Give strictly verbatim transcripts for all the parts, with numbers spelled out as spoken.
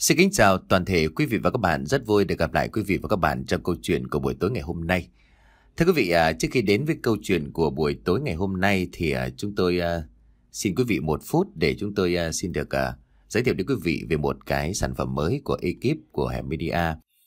Xin kính chào toàn thể quý vị và các bạn, rất vui được gặp lại quý vị và các bạn trong câu chuyện của buổi tối ngày hôm nay. Thưa quý vị, à, trước khi đến với câu chuyện của buổi tối ngày hôm nay thì à, chúng tôi à, xin quý vị một phút để chúng tôi à, xin được à, giới thiệu đến quý vị về một cái sản phẩm mới của ekip của Hẻm Media.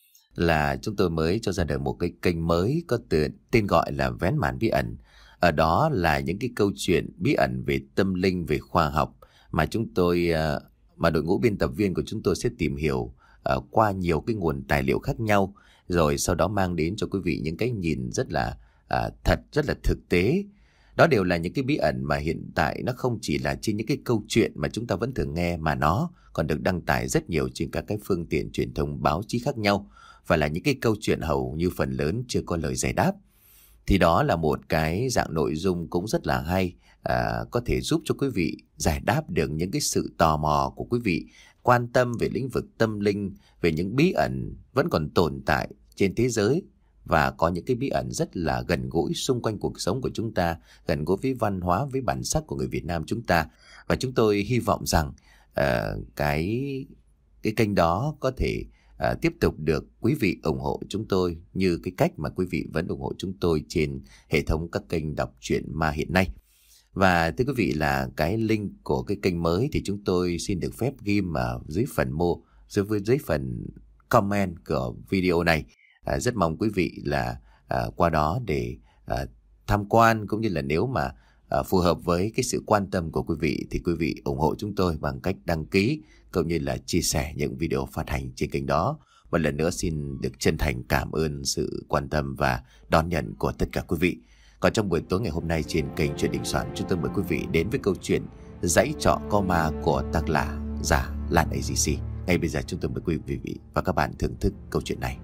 Là chúng tôi mới cho ra đời một cái kênh mới có từ, tên gọi là Vén Màn Bí Ẩn. Ở đó là những cái câu chuyện bí ẩn về tâm linh, về khoa học mà chúng tôi... À, mà đội ngũ biên tập viên của chúng tôi sẽ tìm hiểu uh, qua nhiều cái nguồn tài liệu khác nhau, rồi sau đó mang đến cho quý vị những cái nhìn rất là uh, thật, rất là thực tế. Đó đều là những cái bí ẩn mà hiện tại nó không chỉ là trên những cái câu chuyện mà chúng ta vẫn thường nghe, mà nó còn được đăng tải rất nhiều trên các cái phương tiện truyền thông báo chí khác nhau, và là những cái câu chuyện hầu như phần lớn chưa có lời giải đáp. Thì đó là một cái dạng nội dung cũng rất là hay, à, có thể giúp cho quý vị giải đáp được những cái sự tò mò của quý vị, quan tâm về lĩnh vực tâm linh, về những bí ẩn vẫn còn tồn tại trên thế giới, và có những cái bí ẩn rất là gần gũi xung quanh cuộc sống của chúng ta, gần gũi với văn hóa, với bản sắc của người Việt Nam chúng ta. Và chúng tôi hy vọng rằng uh, cái cái kênh đó có thể À, tiếp tục được quý vị ủng hộ chúng tôi như cái cách mà quý vị vẫn ủng hộ chúng tôi trên hệ thống các kênh đọc truyện ma hiện nay. Và thưa quý vị, là cái link của cái kênh mới thì chúng tôi xin được phép ghi ở dưới phần mô, dưới, dưới phần comment của video này. À, rất mong quý vị là à, qua đó để à, tham quan, cũng như là nếu mà à, phù hợp với cái sự quan tâm của quý vị thì quý vị ủng hộ chúng tôi bằng cách đăng ký cũng như là chia sẻ những video phát hành trên kênh đó. Một lần nữa xin được chân thành cảm ơn sự quan tâm và đón nhận của tất cả quý vị. Còn trong buổi tối ngày hôm nay trên kênh Chuyện Đình Soạn, chúng tôi mời quý vị đến với câu chuyện Dãy Trọ Co Ma của tác giả giả Lan a giê xê. Ngay bây giờ chúng tôi mời quý vị và các bạn thưởng thức câu chuyện này.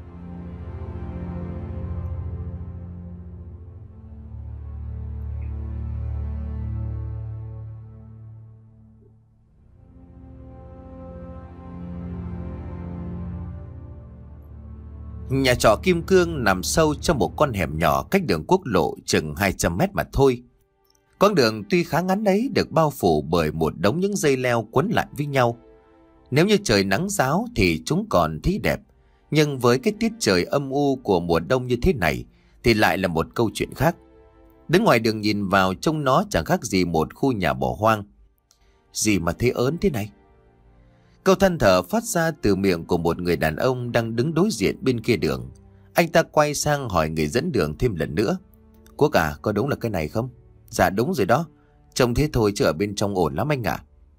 Nhà trọ Kim Cương nằm sâu trong một con hẻm nhỏ cách đường quốc lộ chừng hai trăm mét mà thôi. Con đường tuy khá ngắn ấy được bao phủ bởi một đống những dây leo quấn lại với nhau. Nếu như trời nắng ráo thì chúng còn thấy đẹp, nhưng với cái tiết trời âm u của mùa đông như thế này thì lại là một câu chuyện khác. Đứng ngoài đường nhìn vào trông nó chẳng khác gì một khu nhà bỏ hoang. Gì mà thế ớn thế này? Câu than thở phát ra từ miệng của một người đàn ông đang đứng đối diện bên kia đường. Anh ta quay sang hỏi người dẫn đường thêm lần nữa. Quốc à, có đúng là cái này không? Dạ đúng rồi đó. Trông thế thôi chứ ở bên trong ổn lắm anh ạ.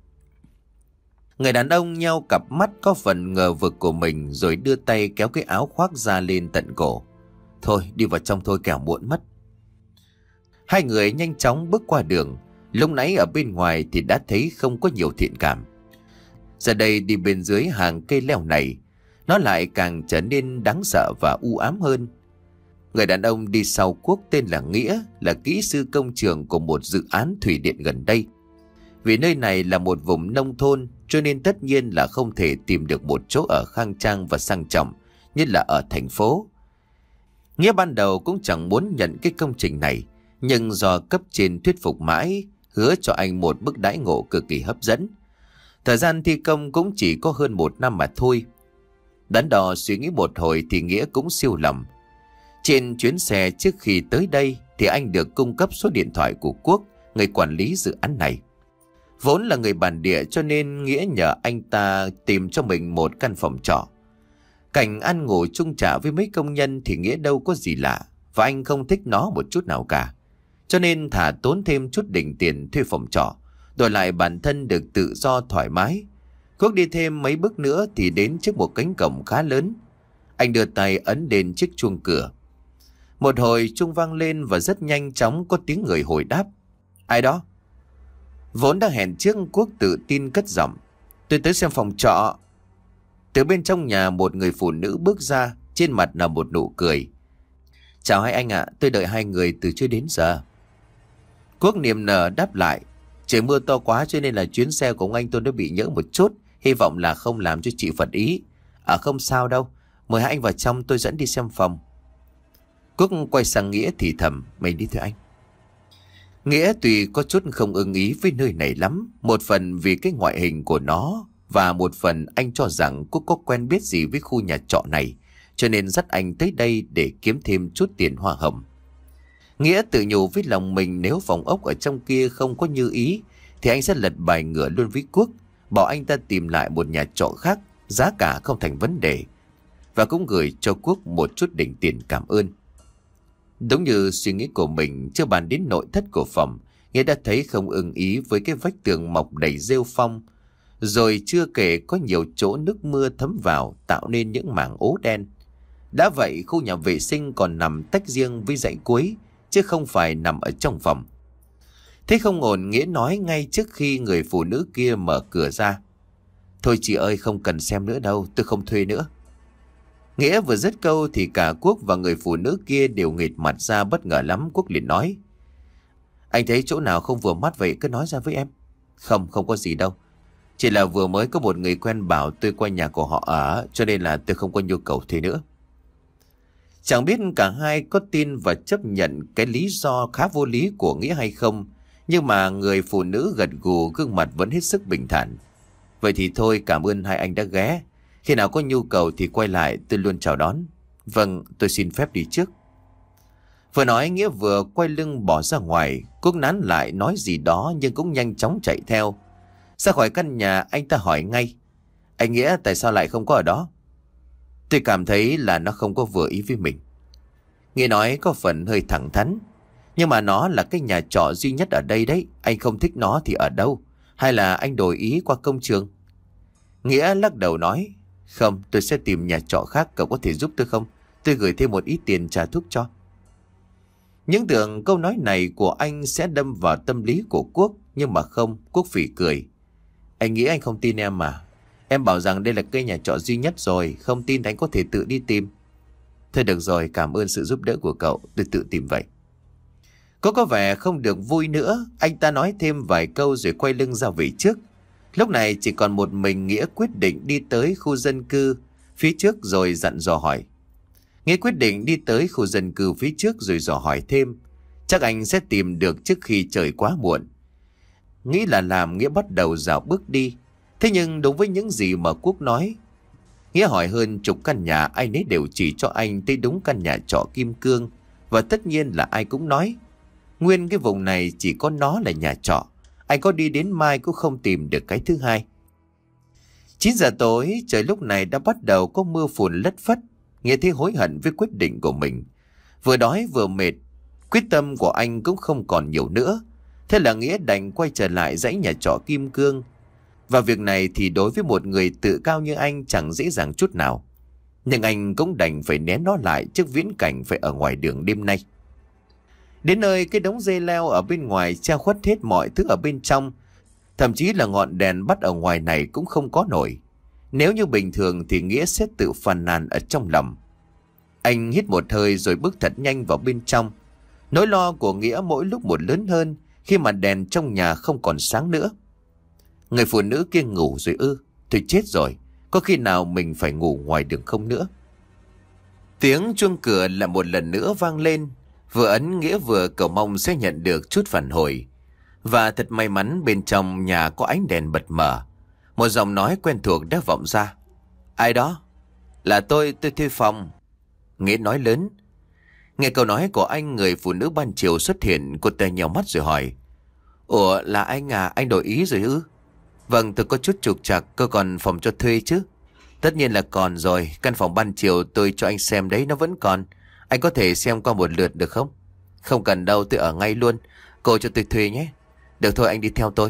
Người đàn ông nheo cặp mắt có phần ngờ vực của mình, rồi đưa tay kéo cái áo khoác ra lên tận cổ. Thôi đi vào trong thôi kẻo muộn mất. Hai người nhanh chóng bước qua đường. Lúc nãy ở bên ngoài thì đã thấy không có nhiều thiện cảm. Giờ đây đi bên dưới hàng cây leo này, nó lại càng trở nên đáng sợ và u ám hơn. Người đàn ông đi sau Quốc tên là Nghĩa, là kỹ sư công trường của một dự án thủy điện gần đây. Vì nơi này là một vùng nông thôn, cho nên tất nhiên là không thể tìm được một chỗ ở khang trang và sang trọng như là ở thành phố. Nghĩa ban đầu cũng chẳng muốn nhận cái công trình này, nhưng do cấp trên thuyết phục mãi, hứa cho anh một mức đãi ngộ cực kỳ hấp dẫn. Thời gian thi công cũng chỉ có hơn một năm mà thôi. Đắn đo suy nghĩ một hồi thì Nghĩa cũng siêu lòng. Trên chuyến xe trước khi tới đây thì anh được cung cấp số điện thoại của Quốc, người quản lý dự án này. Vốn là người bản địa cho nên Nghĩa nhờ anh ta tìm cho mình một căn phòng trọ. Cảnh ăn ngủ chung trả với mấy công nhân thì Nghĩa đâu có gì lạ, và anh không thích nó một chút nào cả. Cho nên thà tốn thêm chút đỉnh tiền thuê phòng trọ, đổi lại bản thân được tự do thoải mái. Quốc đi thêm mấy bước nữa thì đến trước một cánh cổng khá lớn. Anh đưa tay ấn đến chiếc chuông cửa. Một hồi chuông vang lên và rất nhanh chóng có tiếng người hồi đáp. Ai đó? Vốn đã hẹn trước, Quốc tự tin cất giọng. Tôi tới xem phòng trọ. Từ bên trong nhà một người phụ nữ bước ra, trên mặt là một nụ cười. Chào hai anh ạ, tôi đợi hai người từ chưa đến giờ. Quốc niềm nở đáp lại. Trời mưa to quá cho nên là chuyến xe của ông anh tôi đã bị nhỡ một chút. Hy vọng là không làm cho chị phật ý. À không sao đâu. Mời hai anh vào trong, tôi dẫn đi xem phòng. Quốc quay sang Nghĩa thì thầm. Mày đi thôi anh. Nghĩa tuy có chút không ưng ý với nơi này lắm. Một phần vì cái ngoại hình của nó Và một phần anh cho rằng Quốc có quen biết gì với khu nhà trọ này, cho nên dắt anh tới đây để kiếm thêm chút tiền hoa hồng. Nghĩa tự nhủ với lòng mình nếu phòng ốc ở trong kia không có như ý thì anh sẽ lật bài ngửa luôn với Quốc, bảo anh ta tìm lại một nhà trọ khác, giá cả không thành vấn đề, và cũng gửi cho Quốc một chút đỉnh tiền cảm ơn. Đúng như suy nghĩ của mình, chưa bàn đến nội thất của phòng, Nghĩa đã thấy không ưng ý với cái vách tường mọc đầy rêu phong, rồi chưa kể có nhiều chỗ nước mưa thấm vào tạo nên những mảng ố đen. Đã vậy khu nhà vệ sinh còn nằm tách riêng với dãy cuối, chứ không phải nằm ở trong phòng. Thế không ổn, Nghĩa nói ngay trước khi người phụ nữ kia mở cửa ra: "Thôi chị ơi, không cần xem nữa đâu, tôi không thuê nữa." Nghĩa vừa dứt câu thì cả Quốc và người phụ nữ kia đều nghệt mặt ra bất ngờ lắm. Quốc liền nói: "Anh thấy chỗ nào không vừa mắt vậy cứ nói ra với em." "Không, không có gì đâu. Chỉ là vừa mới có một người quen bảo tôi qua nhà của họ ở, cho nên là tôi không có nhu cầu thuê nữa." Chẳng biết cả hai có tin và chấp nhận cái lý do khá vô lý của Nghĩa hay không, nhưng mà người phụ nữ gật gù, gương mặt vẫn hết sức bình thản. "Vậy thì thôi, cảm ơn hai anh đã ghé. Khi nào có nhu cầu thì quay lại, tôi luôn chào đón." "Vâng, tôi xin phép đi trước." Vừa nói Nghĩa vừa quay lưng bỏ ra ngoài. Quốc nán lại nói gì đó nhưng cũng nhanh chóng chạy theo. Ra khỏi căn nhà, anh ta hỏi ngay: "Anh Nghĩa tại sao lại không có ở đó?" "Tôi cảm thấy là nó không có vừa ý với mình." Nghĩa nói có phần hơi thẳng thắn: "Nhưng mà nó là cái nhà trọ duy nhất ở đây đấy. Anh không thích nó thì ở đâu? Hay là anh đổi ý qua công trường?" Nghĩa lắc đầu nói: "Không, tôi sẽ tìm nhà trọ khác. Cậu có thể giúp tôi không? Tôi gửi thêm một ít tiền trả thuốc cho." Những tưởng câu nói này của anh sẽ đâm vào tâm lý của Quốc, nhưng mà không. Quốc phỉ cười: "Anh nghĩ anh không tin em mà. Em bảo rằng đây là cây nhà trọ duy nhất rồi. Không tin thì anh có thể tự đi tìm." "Thôi được rồi, cảm ơn sự giúp đỡ của cậu. Tôi tự tìm vậy." Có có vẻ không được vui nữa. Anh ta nói thêm vài câu rồi quay lưng ra về trước. Lúc này chỉ còn một mình Nghĩa quyết định đi tới khu dân cư phía trước rồi dặn dò hỏi. Nghĩa quyết định đi tới khu dân cư phía trước rồi dò hỏi thêm. Chắc anh sẽ tìm được trước khi trời quá muộn. Nghĩ là làm, Nghĩa bắt đầu dạo bước đi. Thế nhưng đúng với những gì mà Quốc nói, Nghĩa hỏi hơn chục căn nhà, ai nấy đều chỉ cho anh tới đúng căn nhà trọ Kim Cương. Và tất nhiên là ai cũng nói nguyên cái vùng này chỉ có nó là nhà trọ. Anh có đi đến mai cũng không tìm được cái thứ hai. Chín giờ tối, trời lúc này đã bắt đầu có mưa phùn lất phất. Nghĩa thấy hối hận với quyết định của mình. Vừa đói vừa mệt, quyết tâm của anh cũng không còn nhiều nữa. Thế là Nghĩa đành quay trở lại dãy nhà trọ Kim Cương. Và việc này thì đối với một người tự cao như anh chẳng dễ dàng chút nào. Nhưng anh cũng đành phải nén nó lại trước viễn cảnh phải ở ngoài đường đêm nay. Đến nơi, cái đống dây leo ở bên ngoài che khuất hết mọi thứ ở bên trong. Thậm chí là ngọn đèn bắt ở ngoài này cũng không có nổi. Nếu như bình thường thì Nghĩa sẽ tự phàn nàn ở trong lòng. Anh hít một hơi rồi bước thật nhanh vào bên trong. Nỗi lo của Nghĩa mỗi lúc một lớn hơn khi mà đèn trong nhà không còn sáng nữa. Người phụ nữ kia ngủ rồi ư? Thôi chết rồi, có khi nào mình phải ngủ ngoài đường không nữa? Tiếng chuông cửa lại một lần nữa vang lên. Vừa ấn, Nghĩa vừa cầu mong sẽ nhận được chút phản hồi. Và thật may mắn bên trong nhà có ánh đèn bật mở. Một giọng nói quen thuộc đã vọng ra. "Ai đó?" "Là tôi, tôi thuê phòng." Nghĩa nói lớn. Nghe câu nói của anh, người phụ nữ ban chiều xuất hiện. Cô ta nhèo mắt rồi hỏi: "Ủa, là anh à, anh đổi ý rồi ư?" "Vâng, tôi có chút trục trặc, cơ còn phòng cho thuê chứ?" "Tất nhiên là còn rồi, căn phòng ban chiều tôi cho anh xem đấy nó vẫn còn. Anh có thể xem qua một lượt được không?" "Không cần đâu, tôi ở ngay luôn. Cô cho tôi thuê nhé." "Được thôi, anh đi theo tôi."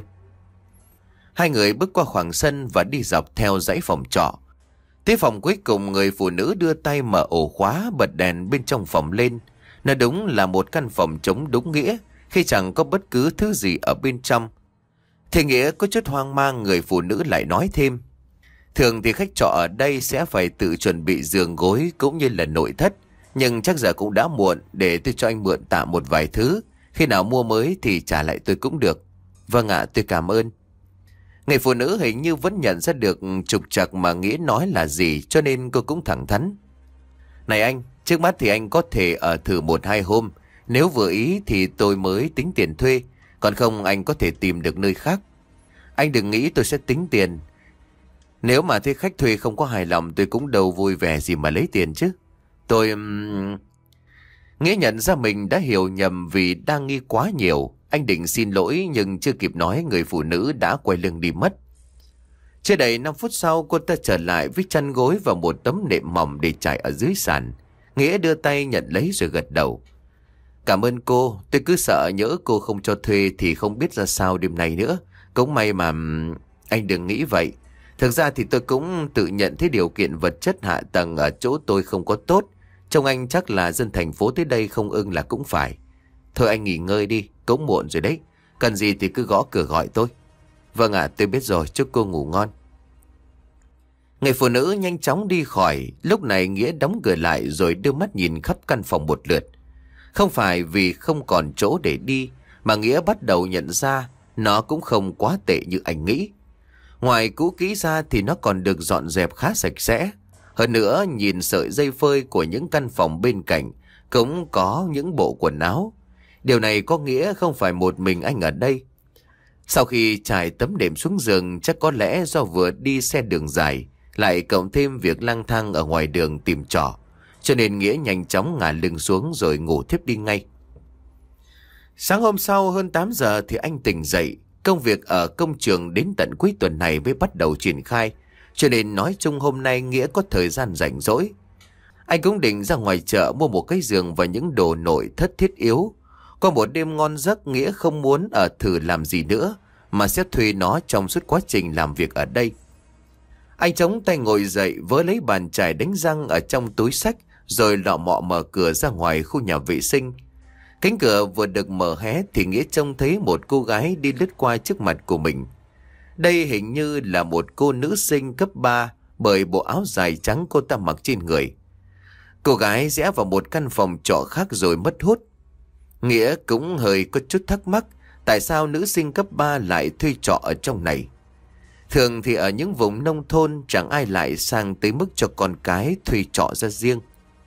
Hai người bước qua khoảng sân và đi dọc theo dãy phòng trọ. Tới phòng cuối cùng, người phụ nữ đưa tay mở ổ khóa, bật đèn bên trong phòng lên. Nó đúng là một căn phòng trống đúng nghĩa, khi chẳng có bất cứ thứ gì ở bên trong. Thì Nghĩa có chút hoang mang, người phụ nữ lại nói thêm: "Thường thì khách trọ ở đây sẽ phải tự chuẩn bị giường gối cũng như là nội thất. Nhưng chắc giờ cũng đã muộn, để tôi cho anh mượn tạm một vài thứ. Khi nào mua mới thì trả lại tôi cũng được." "Vâng ạ, tôi cảm ơn." Người phụ nữ hình như vẫn nhận ra được trục trặc mà Nghĩa nói là gì, cho nên cô cũng thẳng thắn: "Này anh, trước mắt thì anh có thể ở thử một hai hôm. Nếu vừa ý thì tôi mới tính tiền thuê. Còn không anh có thể tìm được nơi khác. Anh đừng nghĩ tôi sẽ tính tiền. Nếu mà thấy khách thuê không có hài lòng tôi cũng đâu vui vẻ gì mà lấy tiền chứ. Tôi... Um... Nghĩa nhận ra mình đã hiểu nhầm vì đang nghi quá nhiều. Anh định xin lỗi nhưng chưa kịp nói người phụ nữ đã quay lưng đi mất. Chưa đầy năm phút sau cô ta trở lại với chăn gối và một tấm nệm mỏng để trải ở dưới sàn. Nghĩa đưa tay nhận lấy rồi gật đầu. Cảm ơn cô, tôi cứ sợ nhỡ cô không cho thuê thì không biết ra sao đêm nay nữa. Cũng may mà... Anh đừng nghĩ vậy. Thực ra thì tôi cũng tự nhận thấy điều kiện vật chất hạ tầng ở chỗ tôi không có tốt. Trông anh chắc là dân thành phố tới đây không ưng là cũng phải. Thôi anh nghỉ ngơi đi, cũng muộn rồi đấy. Cần gì thì cứ gõ cửa gọi tôi. Vâng ạ, tôi biết rồi, chúc cô ngủ ngon. Người phụ nữ nhanh chóng đi khỏi. Lúc này Nghĩa đóng cửa lại rồi đưa mắt nhìn khắp căn phòng một lượt. Không phải vì không còn chỗ để đi, mà Nghĩa bắt đầu nhận ra nó cũng không quá tệ như anh nghĩ. Ngoài cũ kỹ ra thì nó còn được dọn dẹp khá sạch sẽ. Hơn nữa nhìn sợi dây phơi của những căn phòng bên cạnh cũng có những bộ quần áo. Điều này có nghĩa không phải một mình anh ở đây. Sau khi trải tấm đệm xuống giường, chắc có lẽ do vừa đi xe đường dài, lại cộng thêm việc lang thang ở ngoài đường tìm trọ, cho nên Nghĩa nhanh chóng ngả lưng xuống rồi ngủ thiếp đi ngay. Sáng hôm sau hơn tám giờ thì anh tỉnh dậy. Công việc ở công trường đến tận cuối tuần này mới bắt đầu triển khai, cho nên nói chung hôm nay Nghĩa có thời gian rảnh rỗi. Anh cũng định ra ngoài chợ mua một cái giường và những đồ nội thất thiết yếu. Có một đêm ngon giấc, Nghĩa không muốn ở thử làm gì nữa, mà sẽ thuê nó trong suốt quá trình làm việc ở đây. Anh chống tay ngồi dậy với lấy bàn chải đánh răng ở trong túi xách, rồi lọ mọ mở cửa ra ngoài khu nhà vệ sinh. Cánh cửa vừa được mở hé thì Nghĩa trông thấy một cô gái đi lướt qua trước mặt của mình. Đây hình như là một cô nữ sinh cấp ba, bởi bộ áo dài trắng cô ta mặc trên người. Cô gái rẽ vào một căn phòng trọ khác rồi mất hút. Nghĩa cũng hơi có chút thắc mắc tại sao nữ sinh cấp ba lại thuê trọ ở trong này. Thường thì ở những vùng nông thôn chẳng ai lại sang tới mức cho con cái thuê trọ ra riêng.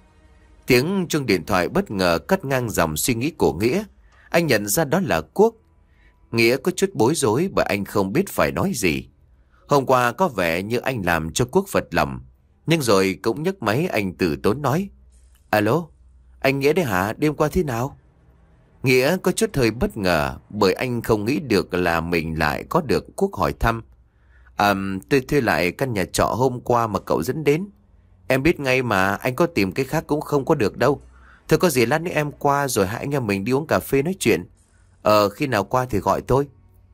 Tiếng chuông điện thoại bất ngờ cắt ngang dòng suy nghĩ của Nghĩa. Anh nhận ra đó là Quốc. Nghĩa có chút bối rối bởi anh không biết phải nói gì. Hôm qua có vẻ như anh làm cho Quốc phật lòng, nhưng rồi cũng nhấc máy anh từ tốn nói: Alo, anh Nghĩa đấy hả? Đêm qua thế nào? Nghĩa có chút hơi bất ngờ bởi anh không nghĩ được là mình lại có được Quốc hỏi thăm. À, tôi thuê lại căn nhà trọ hôm qua mà cậu dẫn đến. Em biết ngay mà, anh có tìm cái khác cũng không có được đâu. Thôi có gì lát nữa em qua rồi hai anh em mình đi uống cà phê nói chuyện. Ờ, khi nào qua thì gọi tôi.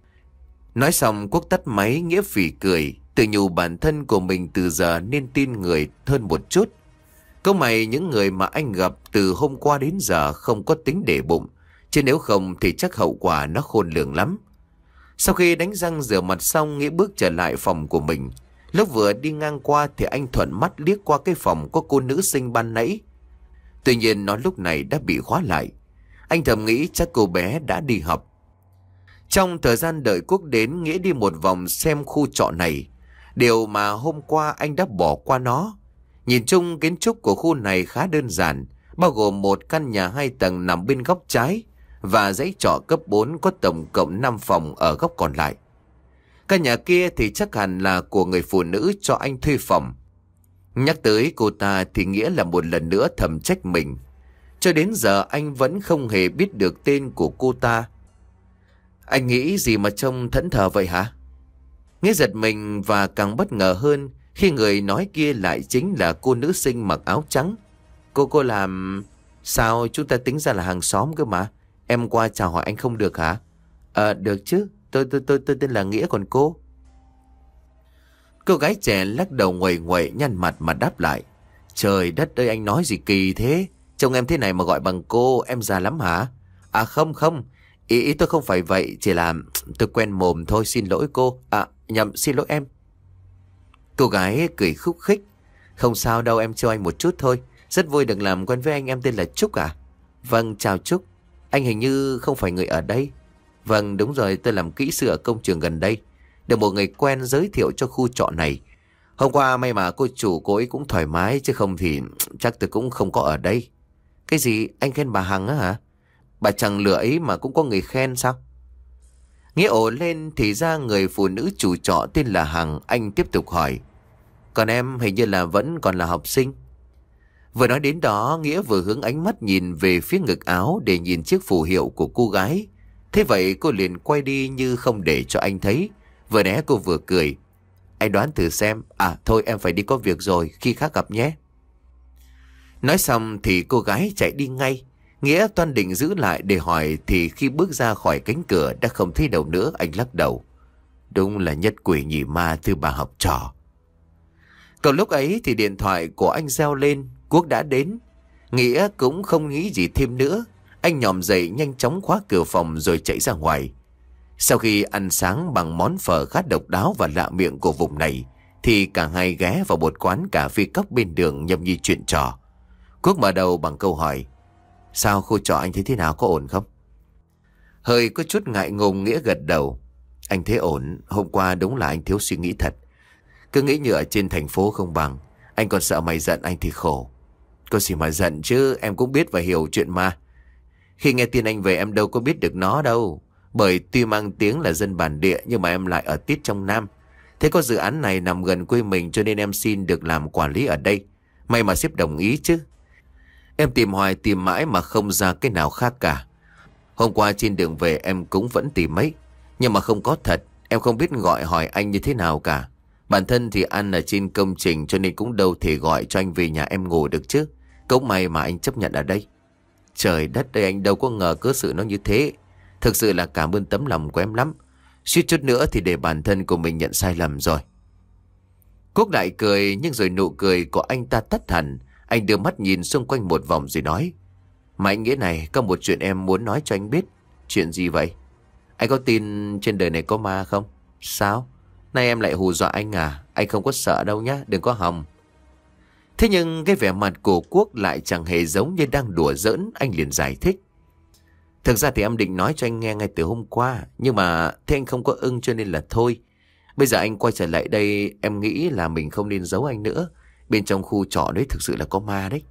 Nói xong Quốc tắt máy. Nghĩa phì cười, tự nhủ bản thân của mình từ giờ nên tin người hơn một chút. Câu mày những người mà anh gặp từ hôm qua đến giờ không có tính để bụng, chứ nếu không thì chắc hậu quả nó khôn lường lắm. Sau khi đánh răng rửa mặt xong, Nghĩa bước trở lại phòng của mình. Lúc vừa đi ngang qua thì anh thuận mắt liếc qua cái phòng có cô nữ sinh ban nãy. Tuy nhiên nó lúc này đã bị khóa lại. Anh thầm nghĩ chắc cô bé đã đi học. Trong thời gian đợi Quốc đến, Nghĩa đi một vòng xem khu trọ này. Điều mà hôm qua anh đã bỏ qua nó. Nhìn chung kiến trúc của khu này khá đơn giản, bao gồm một căn nhà hai tầng nằm bên góc trái và dãy trọ cấp bốn có tổng cộng năm phòng ở góc còn lại. Căn nhà kia thì chắc hẳn là của người phụ nữ cho anh thuê phòng. Nhắc tới cô ta thì Nghĩa là một lần nữa thầm trách mình. Cho đến giờ anh vẫn không hề biết được tên của cô ta. Anh nghĩ gì mà trông thẫn thờ vậy hả? Nghĩa giật mình và càng bất ngờ hơn khi người nói kia lại chính là cô nữ sinh mặc áo trắng. Cô cô làm... Sao chúng ta tính ra là hàng xóm cơ mà. Em qua chào hỏi anh không được hả? Ờ, được chứ. Tôi, tôi, tôi, tôi tên là Nghĩa còn cô? Cô gái trẻ lắc đầu nguậy nguậy nhăn mặt mà đáp lại. Trời đất ơi, anh nói gì kỳ thế? Trông em thế này mà gọi bằng cô, em già lắm hả? À không không, ý, ý tôi không phải vậy, chỉ là tôi quen mồm thôi, xin lỗi cô. À nhầm, xin lỗi em. Cô gái cười khúc khích. Không sao đâu, em cho anh một chút thôi. Rất vui được làm quen với anh, em tên là Trúc à? Vâng, chào Trúc. Anh hình như không phải người ở đây. Vâng, đúng rồi, tôi làm kỹ sư ở công trường gần đây. Được một người quen giới thiệu cho khu trọ này. Hôm qua may mà cô chủ cô ấy cũng thoải mái, chứ không thì chắc tôi cũng không có ở đây. Cái gì? Anh khen bà Hằng á hả? Bà chẳng lừa ấy mà cũng có người khen sao? Nghĩa ổ lên thì ra người phụ nữ chủ trọ tên là Hằng. Anh tiếp tục hỏi: Còn em hình như là vẫn còn là học sinh. Vừa nói đến đó, Nghĩa vừa hướng ánh mắt nhìn về phía ngực áo để nhìn chiếc phù hiệu của cô gái. Thế vậy cô liền quay đi như không để cho anh thấy. Vừa né cô vừa cười: Anh đoán thử xem. À thôi em phải đi có việc rồi, khi khác gặp nhé. Nói xong thì cô gái chạy đi ngay. Nghĩa toan định giữ lại để hỏi thì khi bước ra khỏi cánh cửa đã không thấy đâu nữa. Anh lắc đầu: Đúng là nhất quỷ nhị ma thứ ba học trò. Còn lúc ấy thì điện thoại của anh reo lên. Quốc đã đến. Nghĩa cũng không nghĩ gì thêm nữa. Anh nhòm dậy nhanh chóng khóa cửa phòng rồi chạy ra ngoài. Sau khi ăn sáng bằng món phở khá độc đáo và lạ miệng của vùng này, thì cả hai ghé vào một quán cà phê cóc bên đường nhâm nhi chuyện trò. Quốc mở đầu bằng câu hỏi: Sao khu trọ anh thấy thế nào, có ổn không? Hơi có chút ngại ngùng, Nghĩa gật đầu: Anh thấy ổn. Hôm qua đúng là anh thiếu suy nghĩ thật. Cứ nghĩ như ở trên thành phố không bằng. Anh còn sợ mày giận anh thì khổ. Có gì mà giận chứ, em cũng biết và hiểu chuyện mà. Khi nghe tin anh về em đâu có biết được nó đâu. Bởi tuy mang tiếng là dân bản địa nhưng mà em lại ở tít trong Nam. Thế có dự án này nằm gần quê mình cho nên em xin được làm quản lý ở đây. May mà sếp đồng ý chứ. Em tìm hoài tìm mãi mà không ra cái nào khác cả. Hôm qua trên đường về em cũng vẫn tìm mấy, nhưng mà không có thật. Em không biết gọi hỏi anh như thế nào cả. Bản thân thì ăn ở trên công trình cho nên cũng đâu thể gọi cho anh về nhà em ngủ được chứ. Cũng may mà anh chấp nhận ở đây. Trời đất ơi, anh đâu có ngờ cớ sự nó như thế. Thực sự là cảm ơn tấm lòng của em lắm. Suýt chút nữa thì để bản thân của mình nhận sai lầm rồi. Quốc lại cười, nhưng rồi nụ cười của anh ta tắt hẳn. Anh đưa mắt nhìn xung quanh một vòng rồi nói: Mà anh Nghĩa này, có một chuyện em muốn nói cho anh biết. Chuyện gì vậy? Anh có tin trên đời này có ma không? Sao? Nay em lại hù dọa anh à? Anh không có sợ đâu nhá, đừng có hòng. Thế nhưng cái vẻ mặt của Quốc lại chẳng hề giống như đang đùa giỡn. Anh liền giải thích: Thực ra thì em định nói cho anh nghe ngay từ hôm qua, nhưng mà thế anh không có ưng cho nên là thôi. Bây giờ anh quay trở lại đây, em nghĩ là mình không nên giấu anh nữa. Bên trong khu trọ đấy thực sự là có ma đấy.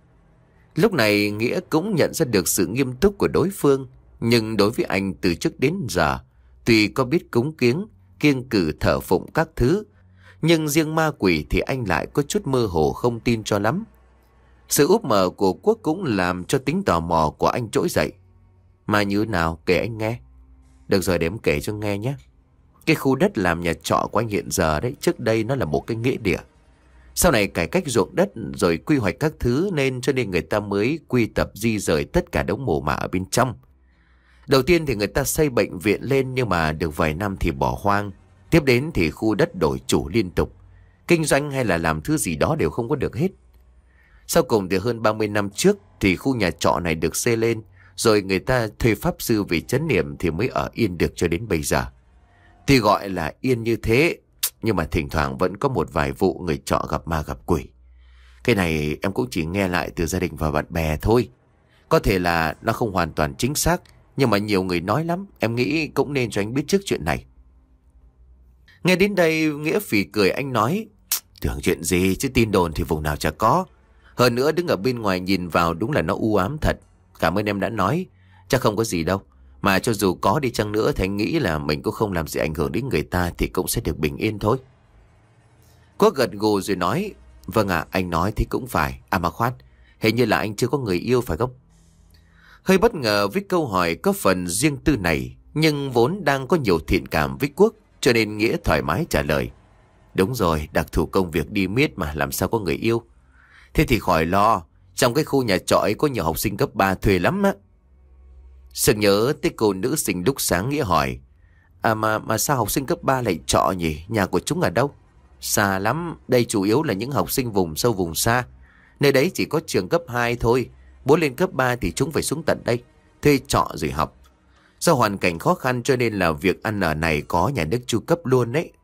Lúc này Nghĩa cũng nhận ra được sự nghiêm túc của đối phương. Nhưng đối với anh từ trước đến giờ, tuy có biết cúng kiếng, kiêng cử thờ phụng các thứ, nhưng riêng ma quỷ thì anh lại có chút mơ hồ không tin cho lắm. Sự úp mở của Quốc cũng làm cho tính tò mò của anh trỗi dậy. Mà như nào, kể anh nghe. Được rồi, để em kể cho nghe nhé. Cái khu đất làm nhà trọ của anh hiện giờ đấy, trước đây nó là một cái nghĩa địa. Sau này cải cách ruộng đất rồi quy hoạch các thứ nên cho nên người ta mới quy tập di rời tất cả đống mồ mả ở bên trong. Đầu tiên thì người ta xây bệnh viện lên, nhưng mà được vài năm thì bỏ hoang. Tiếp đến thì khu đất đổi chủ liên tục. Kinh doanh hay là làm thứ gì đó đều không có được hết. Sau cùng thì hơn ba mươi năm trước thì khu nhà trọ này được xây lên. Rồi người ta thuê pháp sư về trấn niệm thì mới ở yên được cho đến bây giờ. Tuy gọi là yên như thế, nhưng mà thỉnh thoảng vẫn có một vài vụ người trọ gặp ma gặp quỷ. Cái này em cũng chỉ nghe lại từ gia đình và bạn bè thôi. Có thể là nó không hoàn toàn chính xác, nhưng mà nhiều người nói lắm. Em nghĩ cũng nên cho anh biết trước chuyện này. Nghe đến đây Nghĩa phì cười, anh nói: Tưởng chuyện gì chứ, tin đồn thì vùng nào chả có. Hơn nữa đứng ở bên ngoài nhìn vào đúng là nó u ám thật. Cảm ơn em đã nói. Chắc không có gì đâu. Mà cho dù có đi chăng nữa thì anh nghĩ là mình cũng không làm gì ảnh hưởng đến người ta, thì cũng sẽ được bình yên thôi. Quốc gật gù rồi nói: Vâng ạ, anh nói thì cũng phải. À mà khoan, hình như là anh chưa có người yêu phải không? Hơi bất ngờ với câu hỏi có phần riêng tư này, nhưng vốn đang có nhiều thiện cảm với Quốc, cho nên Nghĩa thoải mái trả lời: Đúng rồi, đặc thù công việc đi miết mà, làm sao có người yêu. Thế thì khỏi lo, trong cái khu nhà trọ ấy có nhiều học sinh cấp ba thuê lắm á. Sực nhớ tới cô nữ sinh lúc sáng, Nghĩa hỏi: À mà mà sao học sinh cấp ba lại trọ nhỉ? Nhà của chúng ở đâu? Xa lắm, đây chủ yếu là những học sinh vùng sâu vùng xa. Nơi đấy chỉ có trường cấp hai thôi. Muốn lên cấp ba thì chúng phải xuống tận đây, thuê trọ rồi học. Do hoàn cảnh khó khăn cho nên là việc ăn ở này có nhà nước chu cấp luôn đấy.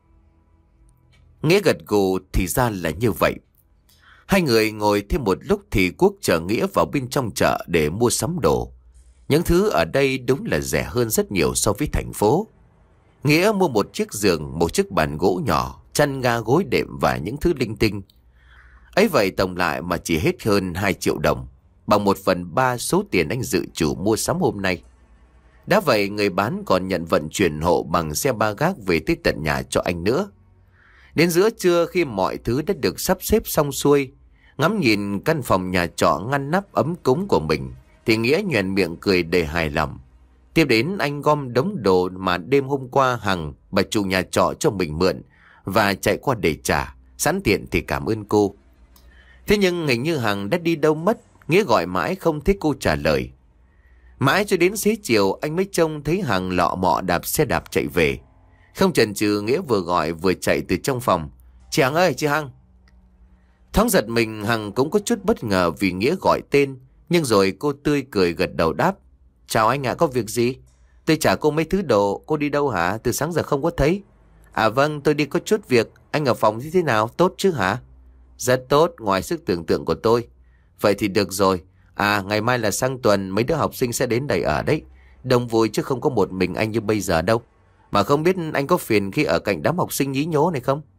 Nghĩa gật gù, thì ra là như vậy. Hai người ngồi thêm một lúc thì Quốc chở Nghĩa vào bên trong chợ để mua sắm đồ. Những thứ ở đây đúng là rẻ hơn rất nhiều so với thành phố. Nghĩa mua một chiếc giường, một chiếc bàn gỗ nhỏ, chăn ga gối đệm và những thứ linh tinh. Ấy vậy tổng lại mà chỉ hết hơn hai triệu đồng, bằng một phần ba số tiền anh dự trù mua sắm hôm nay. Đã vậy người bán còn nhận vận chuyển hộ bằng xe ba gác về tới tận nhà cho anh nữa. Đến giữa trưa khi mọi thứ đã được sắp xếp xong xuôi, ngắm nhìn căn phòng nhà trọ ngăn nắp ấm cúng của mình, thì Nghĩa nhoẻn miệng cười đầy hài lòng. Tiếp đến anh gom đống đồ mà đêm hôm qua Hằng, bà chủ nhà trọ cho mình mượn, và chạy qua để trả, sẵn tiện thì cảm ơn cô. Thế nhưng hình như Hằng đã đi đâu mất, Nghĩa gọi mãi không thấy cô trả lời. Mãi cho đến xế chiều anh mới trông thấy Hằng lọ mọ đạp xe đạp chạy về. Không chần chừ, Nghĩa vừa gọi vừa chạy từ trong phòng. Chị Hằng ơi, chị Hằng. Thoáng giật mình, Hằng cũng có chút bất ngờ vì Nghĩa gọi tên, nhưng rồi cô tươi cười gật đầu đáp. Chào anh ạ, có việc gì? Tôi trả cô mấy thứ đồ, cô đi đâu hả? Từ sáng giờ không có thấy. À vâng, tôi đi có chút việc. Anh ở phòng như thế nào, tốt chứ hả? Rất tốt, ngoài sức tưởng tượng của tôi. Vậy thì được rồi. À, ngày mai là sang tuần, mấy đứa học sinh sẽ đến đây ở đấy. Đông vui chứ không có một mình anh như bây giờ đâu. Mà không biết anh có phiền khi ở cạnh đám học sinh nhí nhố này không?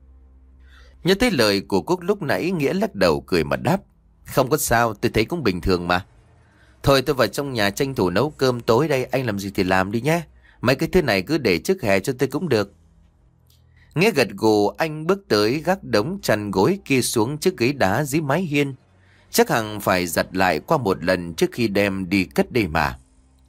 Nhớ tới lời của Cúc lúc nãy, Nghĩa lắc đầu cười mà đáp. Không có sao, tôi thấy cũng bình thường mà. Thôi tôi vào trong nhà tranh thủ nấu cơm tối đây, anh làm gì thì làm đi nhé. Mấy cái thứ này cứ để trước hè cho tôi cũng được. Nghĩa gật gù, anh bước tới gác đống chăn gối kia xuống chiếc ghế đá dưới mái hiên. Chắc hẳn phải giặt lại qua một lần trước khi đem đi cất đây mà.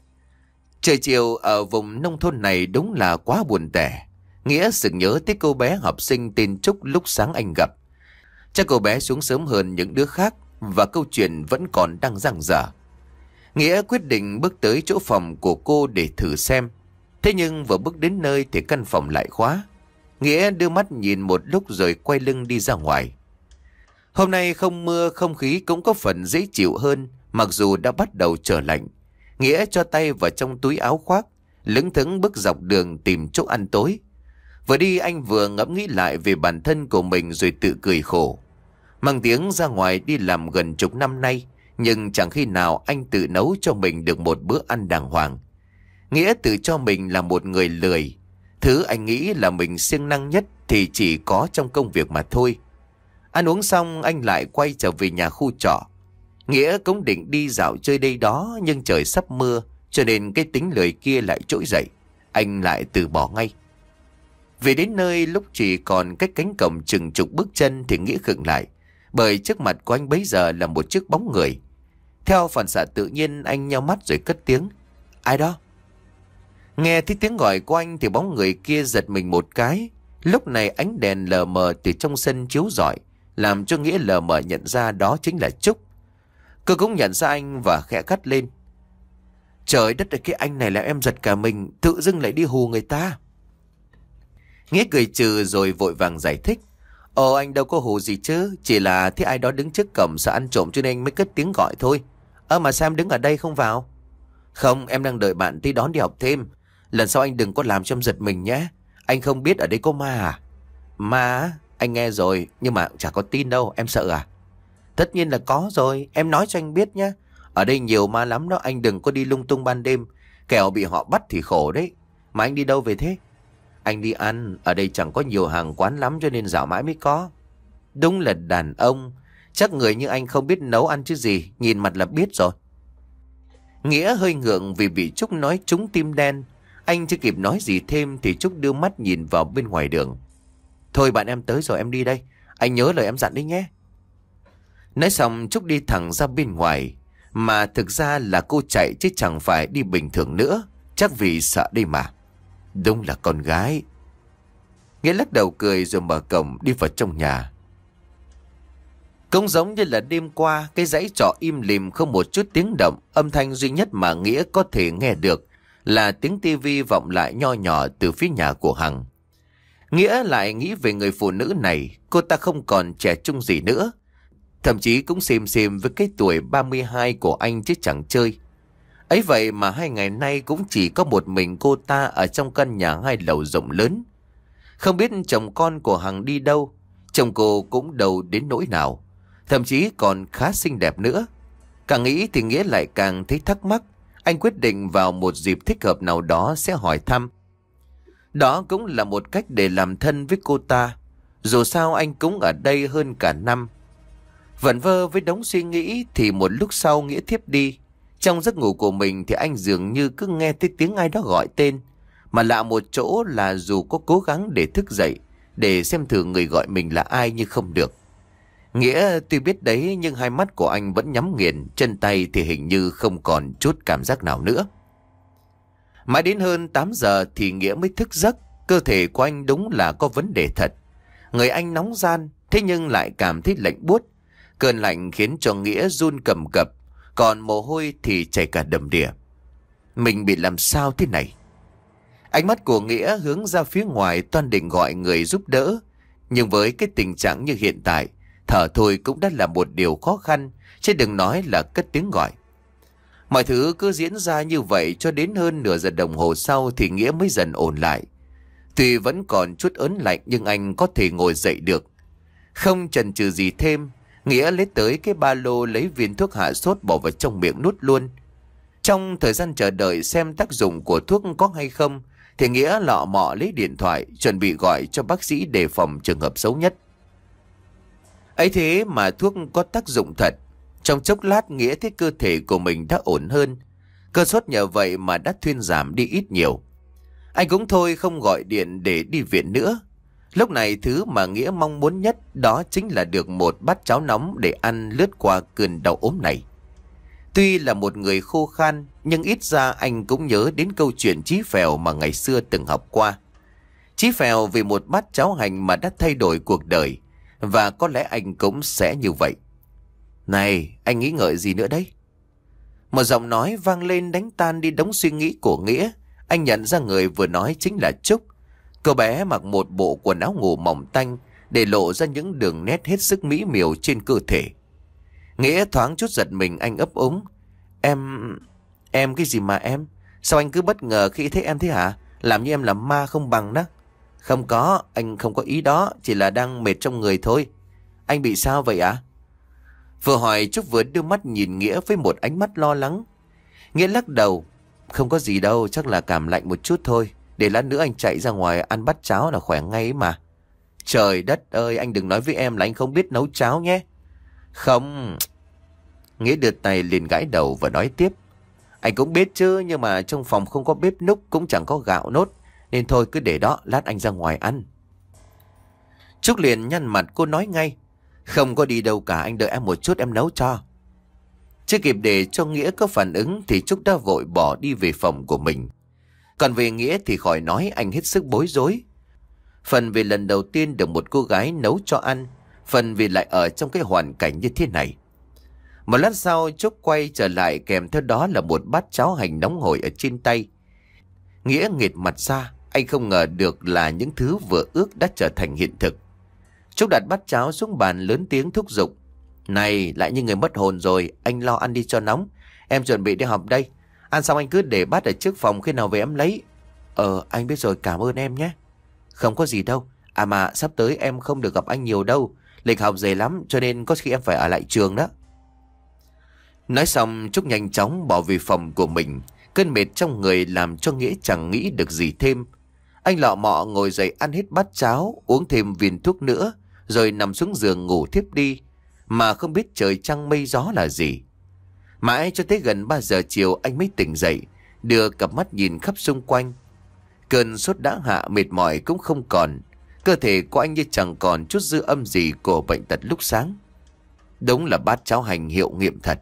Trời chiều ở vùng nông thôn này đúng là quá buồn tẻ. Nghĩa sực nhớ tới cô bé học sinh tên Trúc lúc sáng anh gặp. Chắc cô bé xuống sớm hơn những đứa khác, và câu chuyện vẫn còn đang dang dở. Nghĩa quyết định bước tới chỗ phòng của cô để thử xem. Thế nhưng vừa bước đến nơi thì căn phòng lại khóa. Nghĩa đưa mắt nhìn một lúc rồi quay lưng đi ra ngoài. Hôm nay không mưa, không khí cũng có phần dễ chịu hơn, mặc dù đã bắt đầu trở lạnh. Nghĩa cho tay vào trong túi áo khoác, lững thững bước dọc đường tìm chỗ ăn tối. Vừa đi anh vừa ngẫm nghĩ lại về bản thân của mình rồi tự cười khổ. Mang tiếng ra ngoài đi làm gần chục năm nay, nhưng chẳng khi nào anh tự nấu cho mình được một bữa ăn đàng hoàng. Nghĩa tự cho mình là một người lười. Thứ anh nghĩ là mình siêng năng nhất thì chỉ có trong công việc mà thôi. Ăn uống xong anh lại quay trở về nhà khu trọ. Nghĩa cũng định đi dạo chơi đây đó, nhưng trời sắp mưa cho nên cái tính lười kia lại trỗi dậy. Anh lại từ bỏ ngay. Về đến nơi lúc chỉ còn cách cánh cổng chừng chục bước chân thì Nghĩa khựng lại, bởi trước mặt của anh bấy giờ là một chiếc bóng người. Theo phản xạ tự nhiên anh nheo mắt rồi cất tiếng. Ai đó? Nghe thấy tiếng gọi của anh thì bóng người kia giật mình một cái. Lúc này ánh đèn lờ mờ từ trong sân chiếu rọi, làm cho Nghĩa lờ mờ nhận ra đó chính là Trúc. Cô cũng nhận ra anh và khẽ cắt lên. Trời đất ơi, cái anh này làm em giật cả mình, tự dưng lại đi hù người ta. Nghĩa cười trừ rồi vội vàng giải thích. Ồ, anh đâu có hù gì chứ, chỉ là thấy ai đó đứng trước cổng sợ ăn trộm cho nên anh mới cất tiếng gọi thôi. Ơ mà sao em đứng ở đây không vào? Không, em đang đợi bạn tí đón đi học thêm. Lần sau anh đừng có làm cho em giật mình nhé. Anh không biết ở đây có ma à? Ma? Anh nghe rồi, nhưng mà chả có tin đâu, em sợ à? Tất nhiên là có rồi, em nói cho anh biết nhé. Ở đây nhiều ma lắm đó, anh đừng có đi lung tung ban đêm, kẻo bị họ bắt thì khổ đấy. Mà anh đi đâu về thế? Anh đi ăn, ở đây chẳng có nhiều hàng quán lắm cho nên dạo mãi mới có. Đúng là đàn ông, chắc người như anh không biết nấu ăn chứ gì, nhìn mặt là biết rồi. Nghĩa hơi ngượng vì bị Trúc nói trúng tim đen. Anh chưa kịp nói gì thêm thì Trúc đưa mắt nhìn vào bên ngoài đường. Thôi bạn em tới rồi, em đi đây. Anh nhớ lời em dặn đấy nhé. Nói xong Trúc đi thẳng ra bên ngoài. Mà thực ra là cô chạy chứ chẳng phải đi bình thường nữa. Chắc vì sợ đây mà. Đúng là con gái. Nghĩa lắc đầu cười rồi mở cổng đi vào trong nhà. Cũng giống như là đêm qua, cái dãy trọ im lìm không một chút tiếng động. Âm thanh duy nhất mà Nghĩa có thể nghe được là tiếng tivi vọng lại nho nhỏ từ phía nhà của Hằng. Nghĩa lại nghĩ về người phụ nữ này. Cô ta không còn trẻ trung gì nữa, thậm chí cũng xìm xìm với cái tuổi ba mươi hai của anh chứ chẳng chơi. Ấy vậy mà hai ngày nay cũng chỉ có một mình cô ta ở trong căn nhà hai lầu rộng lớn. Không biết chồng con của Hằng đi đâu. Chồng cô cũng đâu đến nỗi nào, thậm chí còn khá xinh đẹp nữa. Càng nghĩ thì Nghĩa lại càng thấy thắc mắc. Anh quyết định vào một dịp thích hợp nào đó sẽ hỏi thăm. Đó cũng là một cách để làm thân với cô ta. Dù sao anh cũng ở đây hơn cả năm. Vẩn vơ với đống suy nghĩ thì một lúc sau Nghĩa thiếp đi. Trong giấc ngủ của mình thì anh dường như cứ nghe thấy tiếng ai đó gọi tên. Mà lạ một chỗ là dù có cố gắng để thức dậy, để xem thử người gọi mình là ai nhưng không được. Nghĩa tuy biết đấy nhưng hai mắt của anh vẫn nhắm nghiền, chân tay thì hình như không còn chút cảm giác nào nữa. Mãi đến hơn tám giờ thì Nghĩa mới thức giấc. Cơ thể của anh đúng là có vấn đề thật. Người anh nóng ran, thế nhưng lại cảm thấy lạnh buốt. Cơn lạnh khiến cho Nghĩa run cầm cập, còn mồ hôi thì chảy cả đầm đìa. Mình bị làm sao thế này? Ánh mắt của Nghĩa hướng ra phía ngoài, toan định gọi người giúp đỡ. Nhưng với cái tình trạng như hiện tại, thở thôi cũng đã là một điều khó khăn, chứ đừng nói là cất tiếng gọi. Mọi thứ cứ diễn ra như vậy cho đến hơn nửa giờ đồng hồ sau thì Nghĩa mới dần ổn lại. Tuy vẫn còn chút ớn lạnh nhưng anh có thể ngồi dậy được. Không chần chừ gì thêm, Nghĩa lấy tới cái ba lô, lấy viên thuốc hạ sốt bỏ vào trong miệng nuốt luôn. Trong thời gian chờ đợi xem tác dụng của thuốc có hay không thì Nghĩa lọ mọ lấy điện thoại chuẩn bị gọi cho bác sĩ đề phòng trường hợp xấu nhất. Ấy thế mà thuốc có tác dụng thật. Trong chốc lát Nghĩa thấy cơ thể của mình đã ổn hơn. Cơn sốt nhờ vậy mà đã thuyên giảm đi ít nhiều. Anh cũng thôi không gọi điện để đi viện nữa. Lúc này thứ mà Nghĩa mong muốn nhất đó chính là được một bát cháo nóng để ăn lướt qua cơn đau ốm này. Tuy là một người khô khan nhưng ít ra anh cũng nhớ đến câu chuyện Chí Phèo mà ngày xưa từng học qua. Chí Phèo vì một bát cháo hành mà đã thay đổi cuộc đời, và có lẽ anh cũng sẽ như vậy. Này, anh nghĩ ngợi gì nữa đấy? Một giọng nói vang lên đánh tan đi đống suy nghĩ của Nghĩa. Anh nhận ra người vừa nói chính là Trúc. Cô bé mặc một bộ quần áo ngủ mỏng tanh, để lộ ra những đường nét hết sức mỹ miều trên cơ thể. Nghĩa thoáng chút giật mình, anh ấp úng. Em... em cái gì mà em? Sao anh cứ bất ngờ khi thấy em thế hả? Làm như em là ma không bằng đó. Không có, anh không có ý đó, chỉ là đang mệt trong người thôi. Anh bị sao vậy ạ? À? Vừa hỏi Trúc vừa đưa mắt nhìn Nghĩa với một ánh mắt lo lắng. Nghĩa lắc đầu. Không có gì đâu, chắc là cảm lạnh một chút thôi. Để lát nữa anh chạy ra ngoài ăn bát cháo là khỏe ngay mà. Trời đất ơi, anh đừng nói với em là anh không biết nấu cháo nhé. Không. Nghĩa đưa tay liền gãi đầu và nói tiếp. Anh cũng biết chứ, nhưng mà trong phòng không có bếp núc, cũng chẳng có gạo nốt. Nên thôi cứ để đó, lát anh ra ngoài ăn. Trúc liền nhăn mặt, cô nói ngay. Không có đi đâu cả, anh đợi em một chút em nấu cho. Chưa kịp để cho Nghĩa có phản ứng thì Trúc đã vội bỏ đi về phòng của mình. Còn về Nghĩa thì khỏi nói, anh hết sức bối rối. Phần vì lần đầu tiên được một cô gái nấu cho ăn, phần vì lại ở trong cái hoàn cảnh như thế này. Một lát sau Trúc quay trở lại, kèm theo đó là một bát cháo hành nóng hổi ở trên tay. Nghĩa nghệt mặt ra, anh không ngờ được là những thứ vừa ước đã trở thành hiện thực. Trúc đặt bát cháo xuống bàn lớn tiếng thúc giục. Này, lại như người mất hồn rồi, anh lo ăn đi cho nóng. Em chuẩn bị đi học đây. Ăn xong anh cứ để bát ở trước phòng, khi nào về em lấy. Ờ, anh biết rồi, cảm ơn em nhé. Không có gì đâu. À mà sắp tới em không được gặp anh nhiều đâu. Lịch học dày lắm, cho nên có khi em phải ở lại trường đó. Nói xong Trúc nhanh chóng bỏ về phòng của mình. Cơn mệt trong người làm cho Nghĩa chẳng nghĩ được gì thêm. Anh lọ mọ ngồi dậy ăn hết bát cháo, uống thêm viên thuốc nữa, rồi nằm xuống giường ngủ thiếp đi, mà không biết trời trăng mây gió là gì. Mãi cho tới gần ba giờ chiều anh mới tỉnh dậy, đưa cặp mắt nhìn khắp xung quanh. Cơn sốt đã hạ, mệt mỏi cũng không còn. Cơ thể của anh như chẳng còn chút dư âm gì của bệnh tật lúc sáng. Đúng là bát cháo hành hiệu nghiệm thật.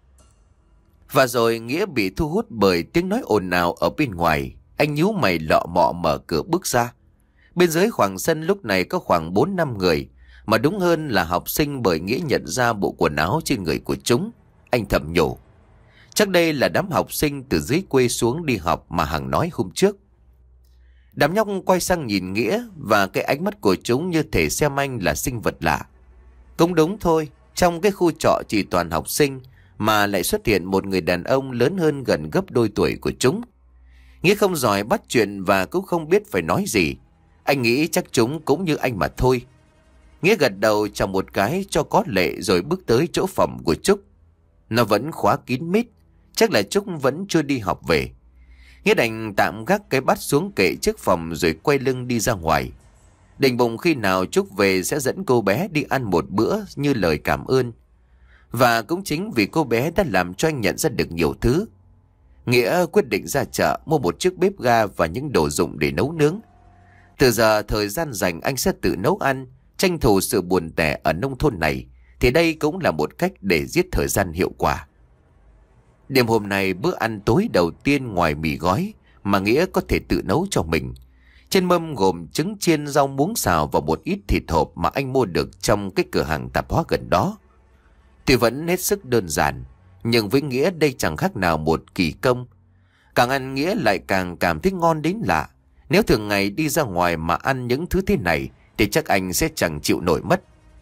Và rồi Nghĩa bị thu hút bởi tiếng nói ồn ào ở bên ngoài. Anh nhíu mày lọ mọ mở cửa bước ra. Bên dưới khoảng sân lúc này có khoảng bốn năm người, mà đúng hơn là học sinh, bởi Nghĩa nhận ra bộ quần áo trên người của chúng. Anh thầm nhủ, chắc đây là đám học sinh từ dưới quê xuống đi học mà Hằng nói hôm trước. Đám nhóc quay sang nhìn Nghĩa, và cái ánh mắt của chúng như thể xem anh là sinh vật lạ. Cũng đúng thôi, trong cái khu trọ chỉ toàn học sinh, mà lại xuất hiện một người đàn ông lớn hơn gần gấp đôi tuổi của chúng. Nghĩa không giỏi bắt chuyện và cũng không biết phải nói gì. Anh nghĩ chắc chúng cũng như anh mà thôi. Nghĩa gật đầu chào một cái cho có lệ, rồi bước tới chỗ phòng của Trúc. Nó vẫn khóa kín mít, chắc là Trúc vẫn chưa đi học về. Nghĩa đành tạm gác cái bát xuống kệ trước phòng rồi quay lưng đi ra ngoài. Định bụng khi nào Trúc về sẽ dẫn cô bé đi ăn một bữa như lời cảm ơn. Và cũng chính vì cô bé đã làm cho anh nhận ra được nhiều thứ. Nghĩa quyết định ra chợ mua một chiếc bếp ga và những đồ dụng để nấu nướng. Từ giờ thời gian rảnh anh sẽ tự nấu ăn, tranh thủ sự buồn tẻ ở nông thôn này, thì đây cũng là một cách để giết thời gian hiệu quả. Đêm hôm nay bữa ăn tối đầu tiên ngoài mì gói mà Nghĩa có thể tự nấu cho mình. Trên mâm gồm trứng chiên, rau muống xào và một ít thịt hộp mà anh mua được trong cái cửa hàng tạp hóa gần đó. Tuy vẫn hết sức đơn giản, nhưng với Nghĩa đây chẳng khác nào một kỳ công. Càng ăn Nghĩa lại càng cảm thấy ngon đến lạ. Nếu thường ngày đi ra ngoài mà ăn những thứ thế này thì chắc anh sẽ chẳng chịu nổi mất.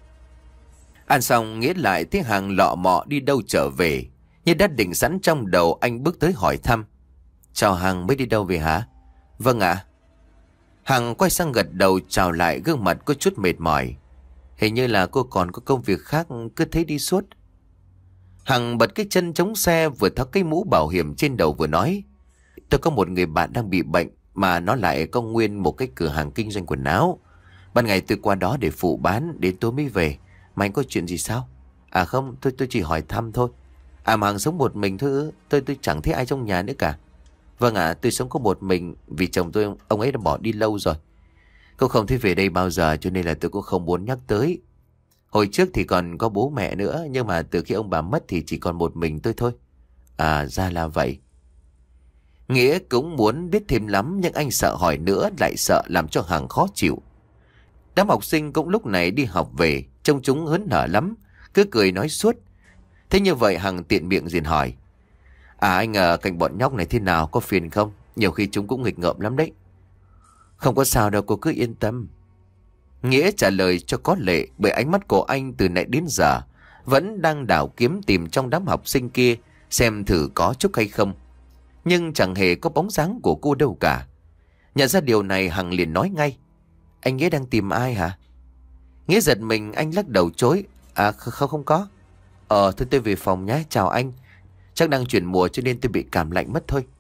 Ăn xong Nghĩa lại thấy Hằng lọ mọ đi đâu trở về. Như đã định sẵn trong đầu, anh bước tới hỏi thăm. Chào Hằng, mới đi đâu về hả? Vâng ạ. Hằng quay sang gật đầu chào lại, gương mặt có chút mệt mỏi. Hình như là cô còn có công việc khác, cứ thế đi suốt. Hằng bật cái chân chống xe, vừa tháo cái mũ bảo hiểm trên đầu vừa nói. Tôi có một người bạn đang bị bệnh, mà nó lại có nguyên một cái cửa hàng kinh doanh quần áo. Ban ngày tôi qua đó để phụ bán, đến tối mới về. Mà anh có chuyện gì sao? À không, tôi tôi chỉ hỏi thăm thôi. À mà Hằng sống một mình thôi, tôi tôi chẳng thấy ai trong nhà nữa cả. Vâng ạ, tôi sống có một mình vì chồng tôi, ông ấy đã bỏ đi lâu rồi. Cô không thấy về đây bao giờ cho nên là tôi cũng không muốn nhắc tới. Hồi trước thì còn có bố mẹ nữa, nhưng mà từ khi ông bà mất thì chỉ còn một mình tôi thôi. À ra là vậy. Nghĩa cũng muốn biết thêm lắm, nhưng anh sợ hỏi nữa lại sợ làm cho Hằng khó chịu. Đám học sinh cũng lúc này đi học về, trông chúng hớn hở lắm, cứ cười nói suốt. Thế như vậy Hằng tiện miệng liền hỏi. À anh ở cạnh bọn nhóc này thế nào, có phiền không? Nhiều khi chúng cũng nghịch ngợm lắm đấy. Không có sao đâu, cô cứ yên tâm. Nghĩa trả lời cho có lệ, bởi ánh mắt của anh từ nãy đến giờ vẫn đang đảo kiếm tìm trong đám học sinh kia xem thử có Trúc hay không. Nhưng chẳng hề có bóng dáng của cô đâu cả. Nhận ra điều này Hằng liền nói ngay. Anh Nghĩa đang tìm ai hả? Nghĩa giật mình, anh lắc đầu chối. À không không có. Ờ thôi tôi về phòng nhé, chào anh. Chắc đang chuyển mùa cho nên tôi bị cảm lạnh mất thôi.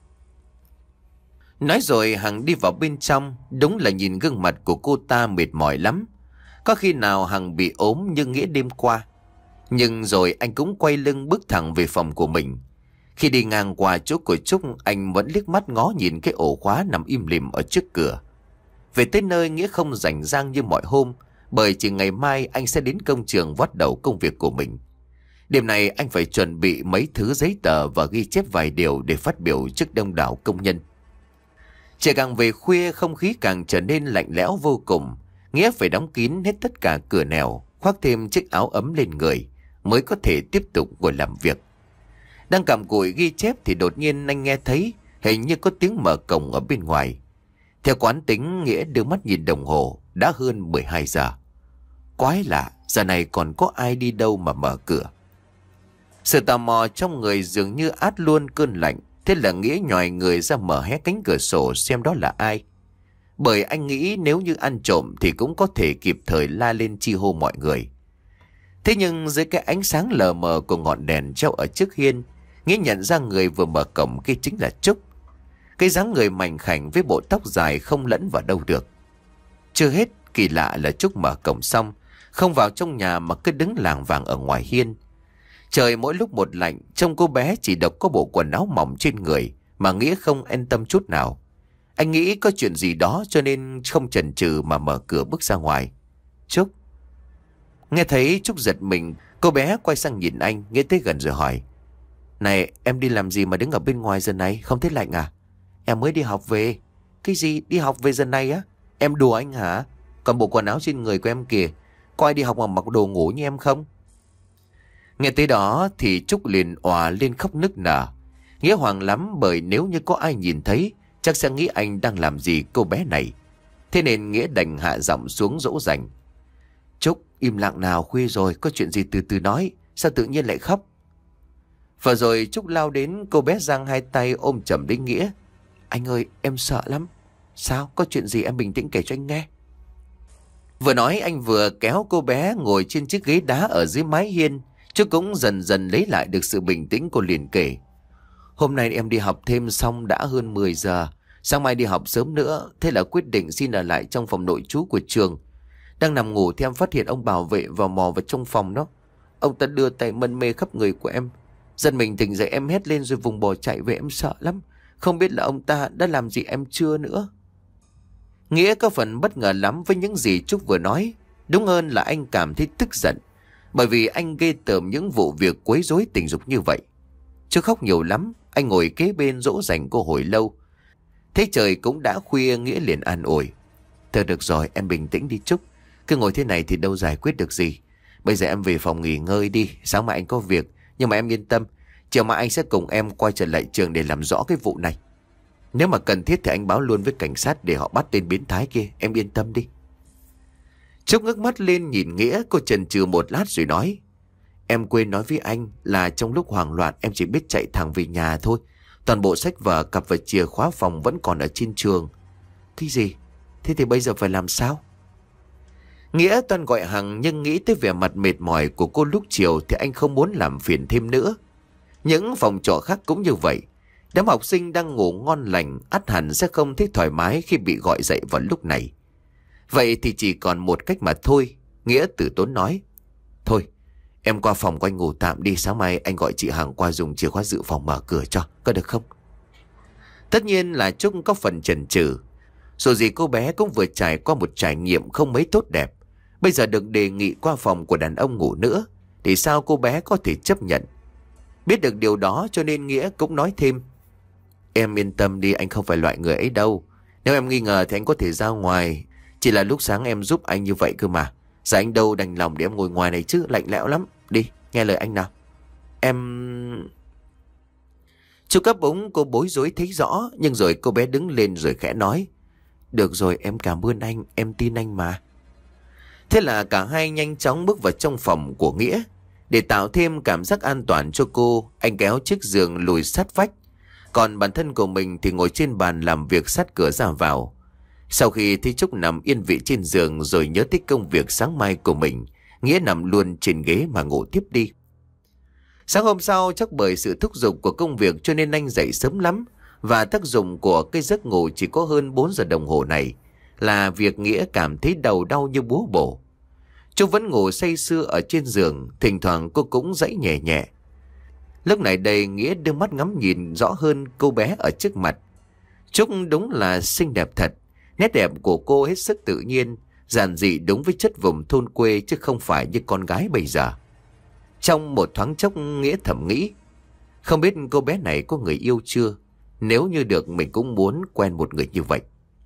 Nói rồi Hằng đi vào bên trong. Đúng là nhìn gương mặt của cô ta mệt mỏi lắm. Có khi nào Hằng bị ốm như Nghĩa đêm qua. Nhưng rồi anh cũng quay lưng bước thẳng về phòng của mình. Khi đi ngang qua chỗ của Trúc, anh vẫn liếc mắt ngó nhìn cái ổ khóa nằm im lìm ở trước cửa. Về tới nơi Nghĩa không rảnh rang như mọi hôm, bởi chỉ ngày mai anh sẽ đến công trường bắt đầu công việc của mình. Đêm này anh phải chuẩn bị mấy thứ giấy tờ và ghi chép vài điều để phát biểu trước đông đảo công nhân. Trời càng về khuya, không khí càng trở nên lạnh lẽo vô cùng. Nghĩa phải đóng kín hết tất cả cửa nẻo, khoác thêm chiếc áo ấm lên người mới có thể tiếp tục ngồi làm việc. Đang cặm cụi ghi chép thì đột nhiên anh nghe thấy hình như có tiếng mở cổng ở bên ngoài. Theo quán tính, Nghĩa đưa mắt nhìn đồng hồ, đã hơn mười hai giờ. Quái lạ, giờ này còn có ai đi đâu mà mở cửa. Sự tò mò trong người dường như át luôn cơn lạnh. Thế là Nghĩa nhòi người ra mở hé cánh cửa sổ xem đó là ai. Bởi anh nghĩ nếu như ăn trộm thì cũng có thể kịp thời la lên chi hô mọi người. Thế nhưng dưới cái ánh sáng lờ mờ của ngọn đèn treo ở trước hiên, Nghĩa nhận ra người vừa mở cổng kia chính là Trúc. Cái dáng người mảnh khảnh với bộ tóc dài không lẫn vào đâu được. Chưa hết, kỳ lạ là Trúc mở cổng xong không vào trong nhà mà cứ đứng lảng vảng ở ngoài hiên. Trời mỗi lúc một lạnh, trông cô bé chỉ độc có bộ quần áo mỏng trên người mà Nghĩa không yên tâm chút nào. Anh nghĩ có chuyện gì đó cho nên không chần chừ mà mở cửa bước ra ngoài. Trúc. Nghe thấy Trúc giật mình, cô bé quay sang nhìn anh, Nghĩa tới gần rồi hỏi. Này, em đi làm gì mà đứng ở bên ngoài giờ này, không thấy lạnh à? Em mới đi học về. Cái gì, đi học về giờ này á? Em đùa anh hả? Còn bộ quần áo trên người của em kìa, có ai đi học mà mặc đồ ngủ như em không? Nghe tới đó thì Trúc liền òa lên khóc nức nở. Nghĩa hoảng lắm, bởi nếu như có ai nhìn thấy chắc sẽ nghĩ anh đang làm gì cô bé này. Thế nên Nghĩa đành hạ giọng xuống dỗ dành. Trúc, im lặng nào, khuya rồi, có chuyện gì từ từ nói, sao tự nhiên lại khóc? Và rồi Trúc lao đến, cô bé giang hai tay ôm chầm đến Nghĩa. Anh ơi, em sợ lắm. Sao, có chuyện gì em bình tĩnh kể cho anh nghe. Vừa nói anh vừa kéo cô bé ngồi trên chiếc ghế đá ở dưới mái hiên. Trúc cũng dần dần lấy lại được sự bình tĩnh, cô liền kể. Hôm nay em đi học thêm xong đã hơn mười giờ. Sáng mai đi học sớm nữa, thế là quyết định xin ở lại trong phòng nội trú của trường. Đang nằm ngủ thì em phát hiện ông bảo vệ vào mò vào trong phòng đó. Ông ta đưa tay mân mê khắp người của em. Giật mình tỉnh dậy em hét lên rồi vùng bỏ chạy về, em sợ lắm. Không biết là ông ta đã làm gì em chưa nữa. Nghĩa có phần bất ngờ lắm với những gì Trúc vừa nói. Đúng hơn là anh cảm thấy tức giận, bởi vì anh ghê tởm những vụ việc quấy rối tình dục như vậy. Trúc khóc nhiều lắm. Anh ngồi kế bên dỗ dành cô hồi lâu. Thế trời cũng đã khuya, Nghĩa liền an ủi. Thôi được rồi, em bình tĩnh đi Trúc. Cứ ngồi thế này thì đâu giải quyết được gì. Bây giờ em về phòng nghỉ ngơi đi. Sáng mai anh có việc. Nhưng mà em yên tâm, chiều mai anh sẽ cùng em quay trở lại trường để làm rõ cái vụ này. Nếu mà cần thiết thì anh báo luôn với cảnh sát để họ bắt tên biến thái kia. Em yên tâm đi. Trúc ngước mắt lên nhìn Nghĩa. Cô chần chừ một lát rồi nói. Em quên nói với anh là trong lúc hoảng loạn em chỉ biết chạy thẳng về nhà thôi. Toàn bộ sách vở, cặp và chìa khóa phòng vẫn còn ở trên trường. Cái gì? Thế thì bây giờ phải làm sao? Nghĩa toan gọi Hằng, nhưng nghĩ tới vẻ mặt mệt mỏi của cô lúc chiều thì anh không muốn làm phiền thêm nữa. Những phòng trọ khác cũng như vậy. Đám học sinh đang ngủ ngon lành ắt hẳn sẽ không thấy thoải mái khi bị gọi dậy vào lúc này. Vậy thì chỉ còn một cách mà thôi. Nghĩa từ tốn nói. Thôi, em qua phòng của anh ngủ tạm đi. Sáng mai anh gọi chị Hằng qua dùng chìa khóa dự phòng mở cửa cho, có được không? Tất nhiên là Trúc có phần chần chừ. Dù gì cô bé cũng vừa trải qua một trải nghiệm không mấy tốt đẹp. Bây giờ được đề nghị qua phòng của đàn ông ngủ nữa thì sao cô bé có thể chấp nhận? Biết được điều đó cho nên Nghĩa cũng nói thêm. Em yên tâm đi, anh không phải loại người ấy đâu. Nếu em nghi ngờ thì anh có thể ra ngoài. Chỉ là lúc sáng em giúp anh như vậy cơ mà. Giờ anh đâu đành lòng để em ngồi ngoài này chứ, lạnh lẽo lắm. Đi, nghe lời anh nào. Em... Chú cấp búng cô bối rối thấy rõ. Nhưng rồi cô bé đứng lên rồi khẽ nói. Được rồi, em cảm ơn anh, em tin anh mà. Thế là cả hai nhanh chóng bước vào trong phòng của Nghĩa. Để tạo thêm cảm giác an toàn cho cô, anh kéo chiếc giường lùi sát vách. Còn bản thân của mình thì ngồi trên bàn làm việc sát cửa ra vào. Sau khi thấy Trúc nằm yên vị trên giường rồi nhớ tới công việc sáng mai của mình, Nghĩa nằm luôn trên ghế mà ngủ tiếp đi. Sáng hôm sau, chắc bởi sự thúc giục của công việc cho nên anh dậy sớm lắm. Và tác dụng của cái giấc ngủ chỉ có hơn bốn giờ đồng hồ này là việc Nghĩa cảm thấy đầu đau như búa bổ. Trúc vẫn ngủ say sưa ở trên giường, thỉnh thoảng cô cũng dãy nhẹ nhẹ. Lúc này đây Nghĩa đưa mắt ngắm nhìn rõ hơn cô bé ở trước mặt. Trúc đúng là xinh đẹp thật. Nét đẹp của cô hết sức tự nhiên, giản dị đúng với chất vùng thôn quê chứ không phải như con gái bây giờ. Trong một thoáng chốc Nghĩa thầm nghĩ, không biết cô bé này có người yêu chưa? Nếu như được mình cũng muốn quen một người như vậy.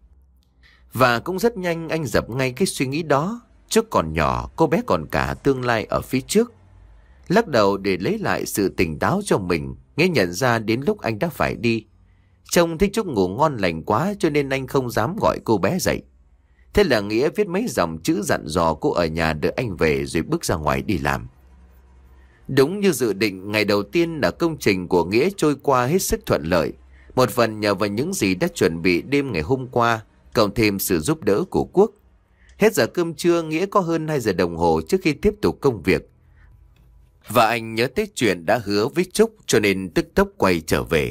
Và cũng rất nhanh anh dập ngay cái suy nghĩ đó. Trúc còn nhỏ, cô bé còn cả tương lai ở phía trước. Lắc đầu để lấy lại sự tỉnh táo cho mình, Nghĩa nhận ra đến lúc anh đã phải đi. Trông thấy Trúc ngủ ngon lành quá cho nên anh không dám gọi cô bé dậy. Thế là Nghĩa viết mấy dòng chữ dặn dò cô ở nhà đợi anh về rồi bước ra ngoài đi làm. Đúng như dự định, ngày đầu tiên là công trình của Nghĩa trôi qua hết sức thuận lợi. Một phần nhờ vào những gì đã chuẩn bị đêm ngày hôm qua, cộng thêm sự giúp đỡ của Quốc. Hết giờ cơm trưa, Nghĩa có hơn hai giờ đồng hồ trước khi tiếp tục công việc. Và anh nhớ tới chuyện đã hứa với Trúc cho nên tức tốc quay trở về.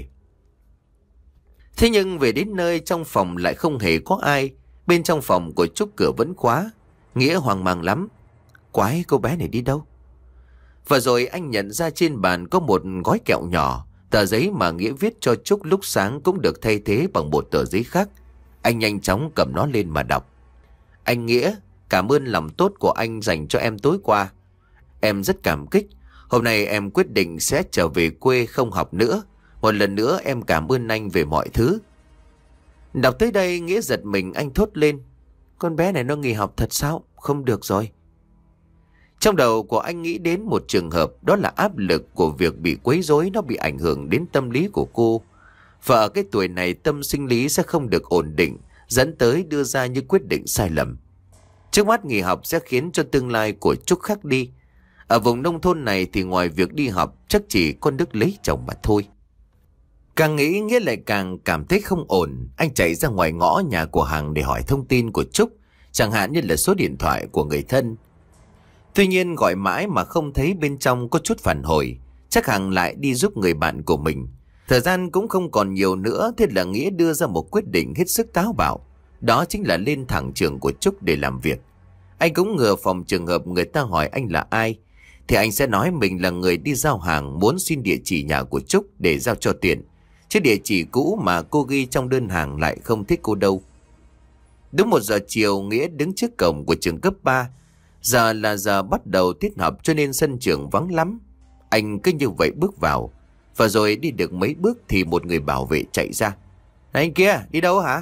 Thế nhưng về đến nơi trong phòng lại không hề có ai. Bên trong phòng của Trúc cửa vẫn khóa. Nghĩa hoang mang lắm. Quái, cô bé này đi đâu? Và rồi anh nhận ra trên bàn có một gói kẹo nhỏ. Tờ giấy mà Nghĩa viết cho Trúc lúc sáng cũng được thay thế bằng một tờ giấy khác. Anh nhanh chóng cầm nó lên mà đọc. Anh Nghĩa, cảm ơn lòng tốt của anh dành cho em tối qua. Em rất cảm kích. Hôm nay em quyết định sẽ trở về quê không học nữa. Một lần nữa em cảm ơn anh về mọi thứ. Đọc tới đây Nghĩa giật mình, anh thốt lên. Con bé này nó nghỉ học thật sao? Không được rồi. Trong đầu của anh nghĩ đến một trường hợp, đó là áp lực của việc bị quấy rối nó bị ảnh hưởng đến tâm lý của cô. Và ở cái tuổi này tâm sinh lý sẽ không được ổn định, dẫn tới đưa ra những quyết định sai lầm. Trước mắt nghỉ học sẽ khiến cho tương lai của Trúc khác đi. Ở vùng nông thôn này thì ngoài việc đi học chắc chỉ con Đức lấy chồng mà thôi. Càng nghĩ Nghĩa lại càng cảm thấy không ổn. Anh chạy ra ngoài ngõ nhà của Hằng để hỏi thông tin của Trúc, chẳng hạn như là số điện thoại của người thân. Tuy nhiên gọi mãi mà không thấy bên trong có chút phản hồi. Chắc Hằng lại đi giúp người bạn của mình. Thời gian cũng không còn nhiều nữa, thế là Nghĩa đưa ra một quyết định hết sức táo bạo. Đó chính là lên thẳng trường của Trúc để làm việc. Anh cũng ngừa phòng trường hợp người ta hỏi anh là ai, thì anh sẽ nói mình là người đi giao hàng, muốn xin địa chỉ nhà của Trúc để giao cho tiền. Chứ địa chỉ cũ mà cô ghi trong đơn hàng lại không thích cô đâu. Đúng một giờ chiều, Nghĩa đứng trước cổng của trường cấp ba. Giờ là giờ bắt đầu tiết học cho nên sân trường vắng lắm. Anh cứ như vậy bước vào. Và rồi đi được mấy bước thì một người bảo vệ chạy ra. Này anh kia, đi đâu hả?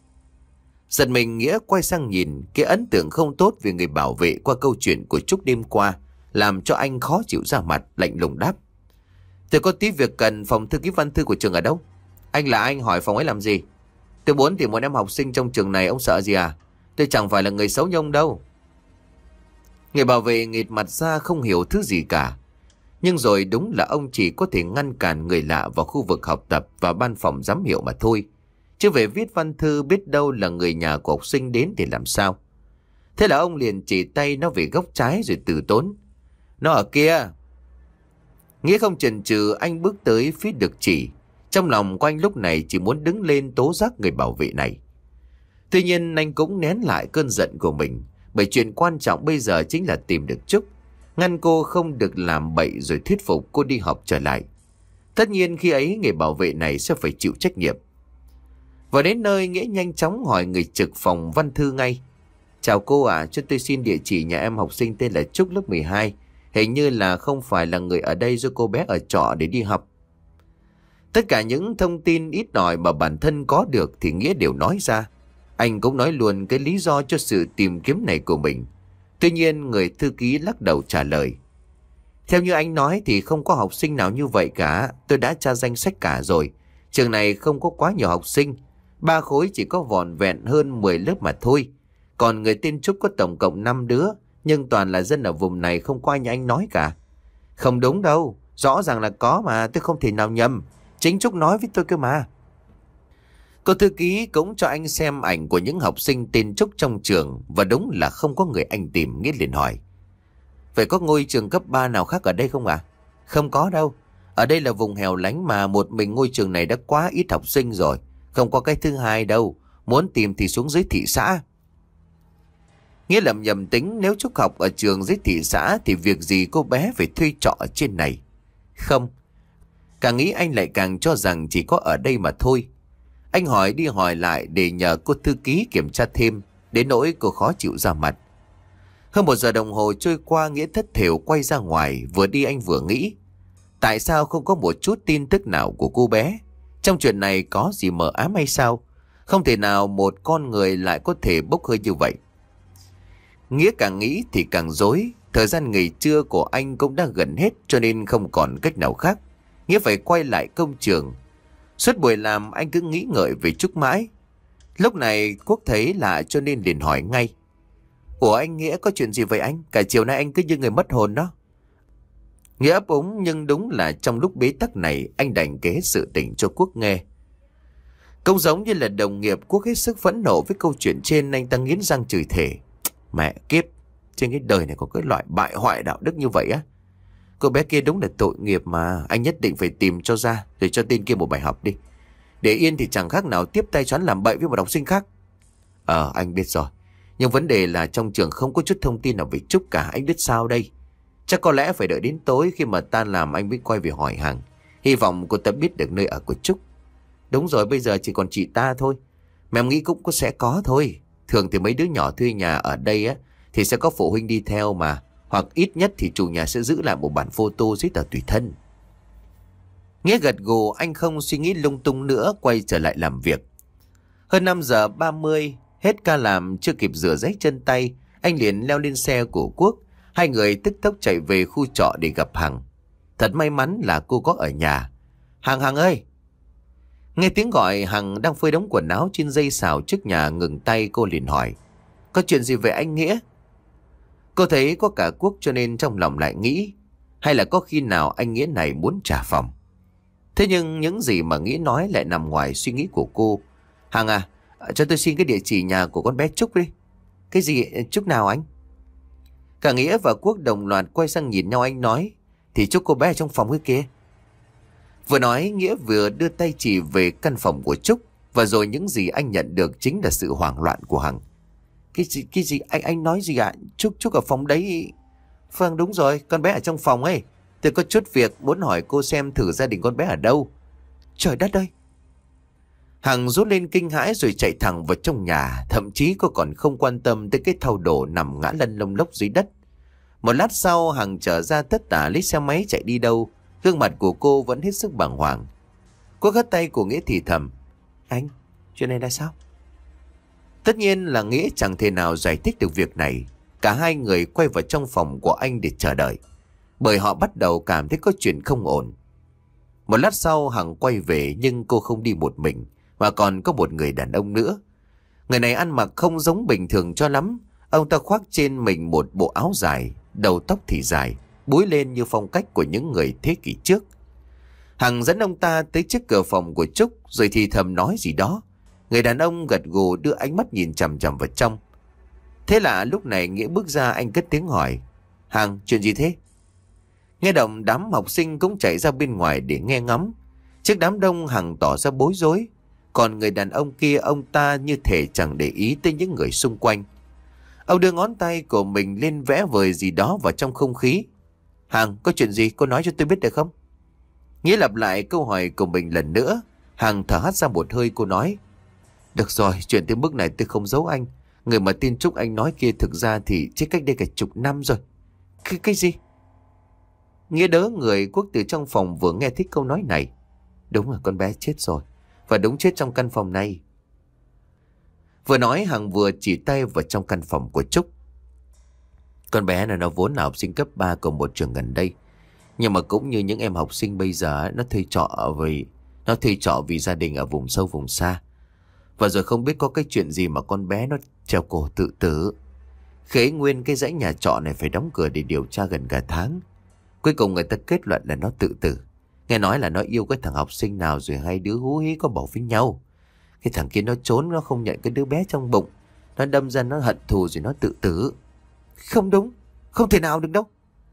Giật mình, Nghĩa quay sang nhìn. Cái ấn tượng không tốt về người bảo vệ qua câu chuyện của Trúc đêm qua làm cho anh khó chịu ra mặt, lạnh lùng đáp. Tôi có tí việc cần, phòng thư ký văn thư của trường ở đâu? Anh là anh hỏi phòng ấy làm gì? Tôi muốn tìm một em học sinh trong trường này, ông sợ gì à? Tôi chẳng phải là người xấu như ông đâu. Người bảo vệ nghệt mặt ra không hiểu thứ gì cả. Nhưng rồi đúng là ông chỉ có thể ngăn cản người lạ vào khu vực học tập và ban phòng giám hiệu mà thôi. Chứ về viết văn thư biết đâu là người nhà của học sinh đến thì làm sao? Thế là ông liền chỉ tay nó về góc trái rồi từ tốn. Nó ở kia. Nghĩa không chần chừ, anh bước tới phía được chỉ. Trong lòng của anh lúc này chỉ muốn đứng lên tố giác người bảo vệ này. Tuy nhiên anh cũng nén lại cơn giận của mình. Bởi chuyện quan trọng bây giờ chính là tìm được Trúc. Ngăn cô không được làm bậy rồi thuyết phục cô đi học trở lại. Tất nhiên khi ấy người bảo vệ này sẽ phải chịu trách nhiệm. Và đến nơi, Nghĩa nhanh chóng hỏi người trực phòng văn thư ngay. Chào cô ạ, à, cho tôi xin địa chỉ nhà em học sinh tên là Trúc lớp mười hai. Hình như là không phải là người ở đây do cô bé ở trọ để đi học. Tất cả những thông tin ít ỏi mà bản thân có được thì Nghĩa đều nói ra. Anh cũng nói luôn cái lý do cho sự tìm kiếm này của mình. Tuy nhiên người thư ký lắc đầu trả lời. Theo như anh nói thì không có học sinh nào như vậy cả. Tôi đã tra danh sách cả rồi. Trường này không có quá nhiều học sinh. Ba khối chỉ có vỏn vẹn hơn mười lớp mà thôi. Còn người tên Trúc có tổng cộng năm đứa. Nhưng toàn là dân ở vùng này, không có như anh nói cả. Không đúng đâu. Rõ ràng là có mà, tôi không thể nào nhầm. Chính Trúc nói với tôi cơ mà. Cô thư ký cũng cho anh xem ảnh của những học sinh tên Trúc trong trường. Và đúng là không có người anh tìm. Nghĩa liền hỏi. Vậy có ngôi trường cấp ba nào khác ở đây không ạ? À? Không có đâu. Ở đây là vùng hẻo lánh mà một mình ngôi trường này đã quá ít học sinh rồi. Không có cái thứ hai đâu. Muốn tìm thì xuống dưới thị xã. Nghĩa lầm nhầm tính nếu Trúc học ở trường dưới thị xã thì việc gì cô bé phải thuê trọ ở trên này. Không. Càng nghĩ anh lại càng cho rằng chỉ có ở đây mà thôi. Anh hỏi đi hỏi lại để nhờ cô thư ký kiểm tra thêm. Đến nỗi cô khó chịu ra mặt. Hơn một giờ đồng hồ trôi qua, Nghĩa thất thểu quay ra ngoài. Vừa đi anh vừa nghĩ. Tại sao không có một chút tin tức nào của cô bé? Trong chuyện này có gì mờ ám hay sao? Không thể nào một con người lại có thể bốc hơi như vậy. Nghĩa càng nghĩ thì càng rối. Thời gian nghỉ trưa của anh cũng đã gần hết cho nên không còn cách nào khác. Nghĩa phải quay lại công trường. Suốt buổi làm anh cứ nghĩ ngợi về Trúc mãi. Lúc này Quốc thấy lạ cho nên liền hỏi ngay. Ủa anh Nghĩa, có chuyện gì vậy anh? Cả chiều nay anh cứ như người mất hồn đó. Nghĩa ấp úng, nhưng đúng là trong lúc bế tắc này anh đành kể hết sự tình cho Quốc nghe. Cũng giống như là đồng nghiệp, Quốc hết sức phẫn nộ với câu chuyện trên. Anh ta nghiến răng chửi thề. Mẹ kiếp, trên cái đời này có cái loại bại hoại đạo đức như vậy á. Cô bé kia đúng là tội nghiệp mà. Anh nhất định phải tìm cho ra rồi cho tên kia một bài học đi. Để yên thì chẳng khác nào tiếp tay choán làm bậy với một học sinh khác. Ờ anh biết rồi. Nhưng vấn đề là trong trường không có chút thông tin nào về Trúc cả. Anh biết sao đây? Chắc có lẽ phải đợi đến tối khi mà tan làm anh mới quay về hỏi hàng. Hy vọng cô ta biết được nơi ở của Trúc. Đúng rồi, bây giờ chỉ còn chị ta thôi. Mà em nghĩ cũng có sẽ có thôi. Thường thì mấy đứa nhỏ thuê nhà ở đây á thì sẽ có phụ huynh đi theo mà. Hoặc ít nhất thì chủ nhà sẽ giữ lại một bản photo giấy tờ tùy thân. Nghĩa gật gù, anh không suy nghĩ lung tung nữa, quay trở lại làm việc. Hơn năm giờ ba mươi, hết ca làm chưa kịp rửa ráy chân tay, anh liền leo lên xe của Quốc. Hai người tức tốc chạy về khu trọ để gặp Hằng. Thật may mắn là cô có ở nhà. Hằng, Hằng ơi! Nghe tiếng gọi, Hằng đang phơi đống quần áo trên dây xào trước nhà ngừng tay, cô liền hỏi. Có chuyện gì vậy anh Nghĩa? Cô thấy có cả Quốc cho nên trong lòng lại nghĩ. Hay là có khi nào anh Nghĩa này muốn trả phòng? Thế nhưng những gì mà Nghĩa nói lại nằm ngoài suy nghĩ của cô. Hằng à, cho tôi xin cái địa chỉ nhà của con bé Trúc đi. Cái gì Trúc nào anh? Cả Nghĩa và Quốc đồng loạt quay sang nhìn nhau. Anh nói thì Trúc cô bé ở trong phòng cái kia. Vừa nói Nghĩa vừa đưa tay chỉ về căn phòng của Trúc. Và rồi những gì anh nhận được chính là sự hoảng loạn của Hằng. Cái gì, cái gì anh anh nói gì ạ? À? Trúc, Trúc ở phòng đấy. Vâng đúng rồi, con bé ở trong phòng ấy. Tôi có chút việc muốn hỏi cô xem thử gia đình con bé ở đâu. Trời đất ơi! Hằng rút lên kinh hãi rồi chạy thẳng vào trong nhà. Thậm chí cô còn không quan tâm tới cái thau đồ nằm ngã lăn lông lốc dưới đất. Một lát sau Hằng trở ra tất tả lấy xe máy chạy đi đâu. Gương mặt của cô vẫn hết sức bàng hoàng. Cô hất tay của Nghĩa thì thầm: Anh, chuyện này là sao? Tất nhiên là Nghĩa chẳng thể nào giải thích được việc này. Cả hai người quay vào trong phòng của anh để chờ đợi, bởi họ bắt đầu cảm thấy có chuyện không ổn. Một lát sau Hằng quay về, nhưng cô không đi một mình, mà còn có một người đàn ông nữa. Người này ăn mặc không giống bình thường cho lắm. Ông ta khoác trên mình một bộ áo dài, đầu tóc thì dài, búi lên như phong cách của những người thế kỷ trước. Hằng dẫn ông ta tới trước cửa phòng của Trúc, rồi thì thầm nói gì đó. Người đàn ông gật gù đưa ánh mắt nhìn chằm chằm vào trong. Thế là lúc này Nghĩa bước ra, anh cất tiếng hỏi: Hằng, chuyện gì thế? Nghe động đám học sinh cũng chạy ra bên ngoài để nghe ngắm. Trước đám đông Hằng tỏ ra bối rối. Còn người đàn ông kia, ông ta như thể chẳng để ý tới những người xung quanh. Ông đưa ngón tay của mình lên vẽ vời gì đó vào trong không khí. Hằng, có chuyện gì cô nói cho tôi biết được không? Nghĩa lặp lại câu hỏi của mình lần nữa. Hằng thở hắt ra một hơi, cô nói: Được rồi, chuyện tới mức này tôi không giấu anh. Người mà tin Trúc anh nói kia thực ra thì chết cách đây cả chục năm rồi. Cái, cái gì? Nghĩa đỡ người Quốc từ trong phòng vừa nghe thấy câu nói này. Đúng là con bé chết rồi, và đúng chết trong căn phòng này. Vừa nói Hằng vừa chỉ tay vào trong căn phòng của Trúc. Con bé này nó vốn là học sinh cấp ba của một trường gần đây, nhưng mà cũng như những em học sinh bây giờ, nó thuê trọ vì nó thuê trọ vì gia đình ở vùng sâu vùng xa. Và rồi không biết có cái chuyện gì mà con bé nó treo cổ tự tử. Khế nguyên cái dãy nhà trọ này phải đóng cửa để điều tra gần cả tháng. Cuối cùng người ta kết luận là nó tự tử. Nghe nói là nó yêu cái thằng học sinh nào, rồi hai đứa hú hí có bầu với nhau. Cái thằng kia nó trốn, nó không nhận cái đứa bé trong bụng. Nó đâm ra nó hận thù rồi nó tự tử. Không đúng, không thể nào được đâu.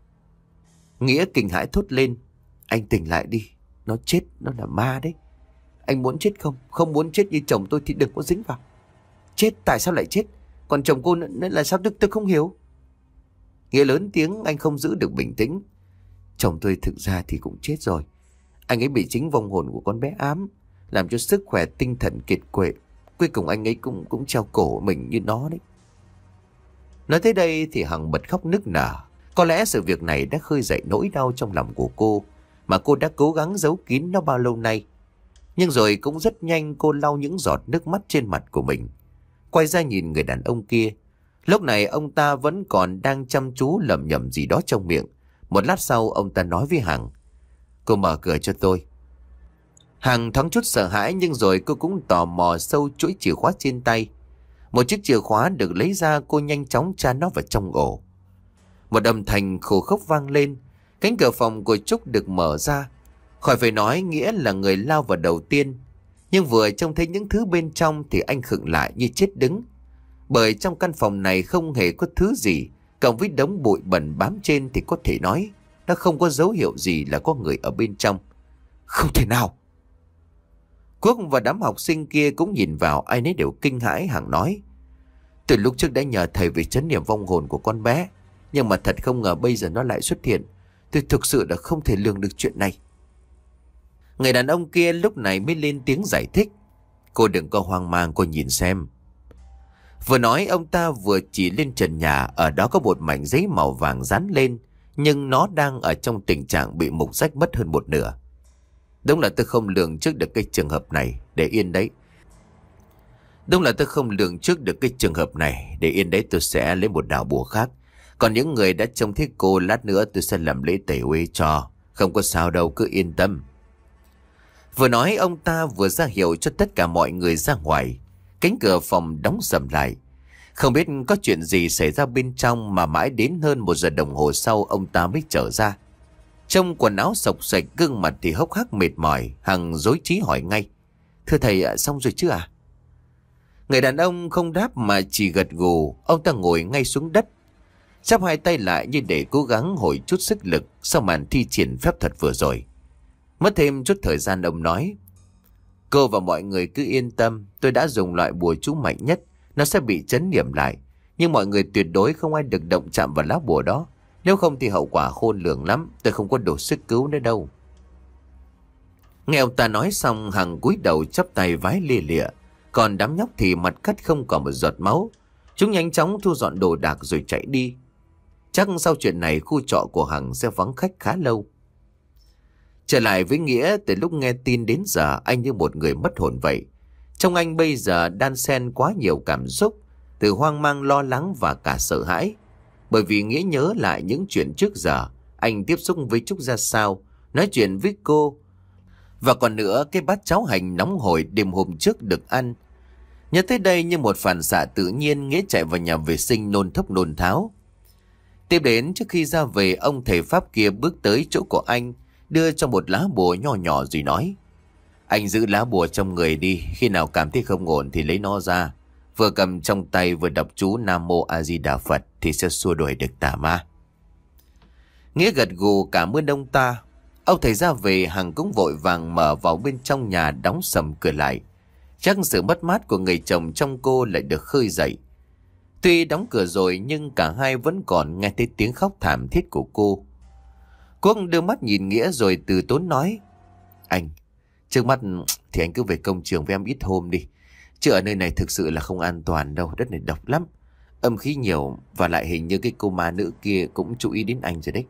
Nghĩa kinh hãi thốt lên: Anh tỉnh lại đi, nó chết, nó là ma đấy. Anh muốn chết không? Không muốn chết như chồng tôi thì đừng có dính vào. Chết, tại sao lại chết? Còn chồng cô nữa là sao, tôi, tôi không hiểu. Nghĩa lớn tiếng, anh không giữ được bình tĩnh. Chồng tôi thực ra thì cũng chết rồi. Anh ấy bị chính vong hồn của con bé ám, làm cho sức khỏe tinh thần kiệt quệ. Cuối cùng anh ấy cũng cũng treo cổ mình như nó đấy. Nói tới đây thì Hằng bật khóc nức nở. Có lẽ sự việc này đã khơi dậy nỗi đau trong lòng của cô, mà cô đã cố gắng giấu kín nó bao lâu nay. Nhưng rồi cũng rất nhanh cô lau những giọt nước mắt trên mặt của mình, quay ra nhìn người đàn ông kia. Lúc này ông ta vẫn còn đang chăm chú lẩm nhẩm gì đó trong miệng. Một lát sau ông ta nói với Hằng: Cô mở cửa cho tôi. Hằng thoáng chút sợ hãi, nhưng rồi cô cũng tò mò sâu chuỗi chìa khóa trên tay. Một chiếc chìa khóa được lấy ra, cô nhanh chóng tra nó vào trong ổ. Một âm thanh khô khốc vang lên. Cánh cửa phòng của Trúc được mở ra. Khỏi phải nói, Nghĩa là người lao vào đầu tiên. Nhưng vừa trông thấy những thứ bên trong thì anh khựng lại như chết đứng. Bởi trong căn phòng này không hề có thứ gì, cộng với đống bụi bẩn bám trên thì có thể nói nó không có dấu hiệu gì là có người ở bên trong. Không thể nào! Quốc và đám học sinh kia cũng nhìn vào, ai nấy đều kinh hãi. Hằng nói: Từ lúc trước đã nhờ thầy về trấn niệm vong hồn của con bé, nhưng mà thật không ngờ bây giờ nó lại xuất hiện. Tôi thực sự đã không thể lường được chuyện này. Người đàn ông kia lúc này mới lên tiếng giải thích: Cô đừng có hoang mang, cô nhìn xem. Vừa nói ông ta vừa chỉ lên trần nhà. Ở đó có một mảnh giấy màu vàng dán lên, nhưng nó đang ở trong tình trạng bị mục rách mất hơn một nửa. Đúng là tôi không lường trước được cái trường hợp này, để yên đấy. Đúng là tôi không lường trước được cái trường hợp này, để yên đấy tôi sẽ lấy một đạo bùa khác. Còn những người đã trông thấy cô, lát nữa tôi sẽ làm lễ tẩy uế cho. Không có sao đâu, cứ yên tâm. Vừa nói ông ta vừa ra hiệu cho tất cả mọi người ra ngoài. Cánh cửa phòng đóng sầm lại. Không biết có chuyện gì xảy ra bên trong mà mãi đến hơn một giờ đồng hồ sau ông ta mới trở ra. Trong quần áo xộc xệch, gương mặt thì hốc hác mệt mỏi. Hằng rối trí hỏi ngay: Thưa thầy ạ, xong rồi chứ à? Người đàn ông không đáp mà chỉ gật gù. Ông ta ngồi ngay xuống đất, chắp hai tay lại như để cố gắng hồi chút sức lực sau màn thi triển phép thuật vừa rồi. Mất thêm chút thời gian ông nói: Cô và mọi người cứ yên tâm, tôi đã dùng loại bùa chú mạnh nhất, nó sẽ bị trấn niệm lại. Nhưng mọi người tuyệt đối không ai được động chạm vào lá bùa đó. Nếu không thì hậu quả khôn lường lắm. Tôi không có đủ sức cứu nữa đâu. Nghe ông ta nói xong, Hằng cúi đầu chắp tay vái lia lịa. Còn đám nhóc thì mặt cắt không còn một giọt máu. Chúng nhanh chóng thu dọn đồ đạc rồi chạy đi. Chắc sau chuyện này khu trọ của Hằng sẽ vắng khách khá lâu. Trở lại với Nghĩa, từ lúc nghe tin đến giờ anh như một người mất hồn vậy. Trong anh bây giờ đan xen quá nhiều cảm xúc, từ hoang mang lo lắng và cả sợ hãi. Bởi vì Nghĩa nhớ lại những chuyện trước giờ anh tiếp xúc với Trúc ra sao, nói chuyện với cô. Và còn nữa, cái bát cháo hành nóng hổi đêm hôm trước được ăn. Nhớ tới đây như một phản xạ tự nhiên, Nghĩa chạy vào nhà vệ sinh nôn thốc nôn tháo. Tiếp đến, trước khi ra về, ông thầy Pháp kia bước tới chỗ của anh, đưa cho một lá bùa nho nhỏ rồi nói: Anh giữ lá bùa trong người đi, khi nào cảm thấy không ổn thì lấy nó ra. Vừa cầm trong tay vừa đọc chú Nam Mô A Di Đà Phật thì sẽ xua đuổi được tà ma. Nghĩa gật gù cảm ơn ông ta. Ông thầy ra về, Hằng cũng vội vàng mở vào bên trong nhà, đóng sầm cửa lại. Chắc sự mất mát của người chồng trong cô lại được khơi dậy. Tuy đóng cửa rồi nhưng cả hai vẫn còn nghe thấy tiếng khóc thảm thiết của cô. Quốc đưa mắt nhìn Nghĩa rồi từ tốn nói: Anh, trước mắt thì anh cứ về công trường với em ít hôm đi. Chứ ở nơi này thực sự là không an toàn đâu, đất này độc lắm. Âm khí nhiều, và lại hình như cái cô ma nữ kia cũng chú ý đến anh rồi đấy.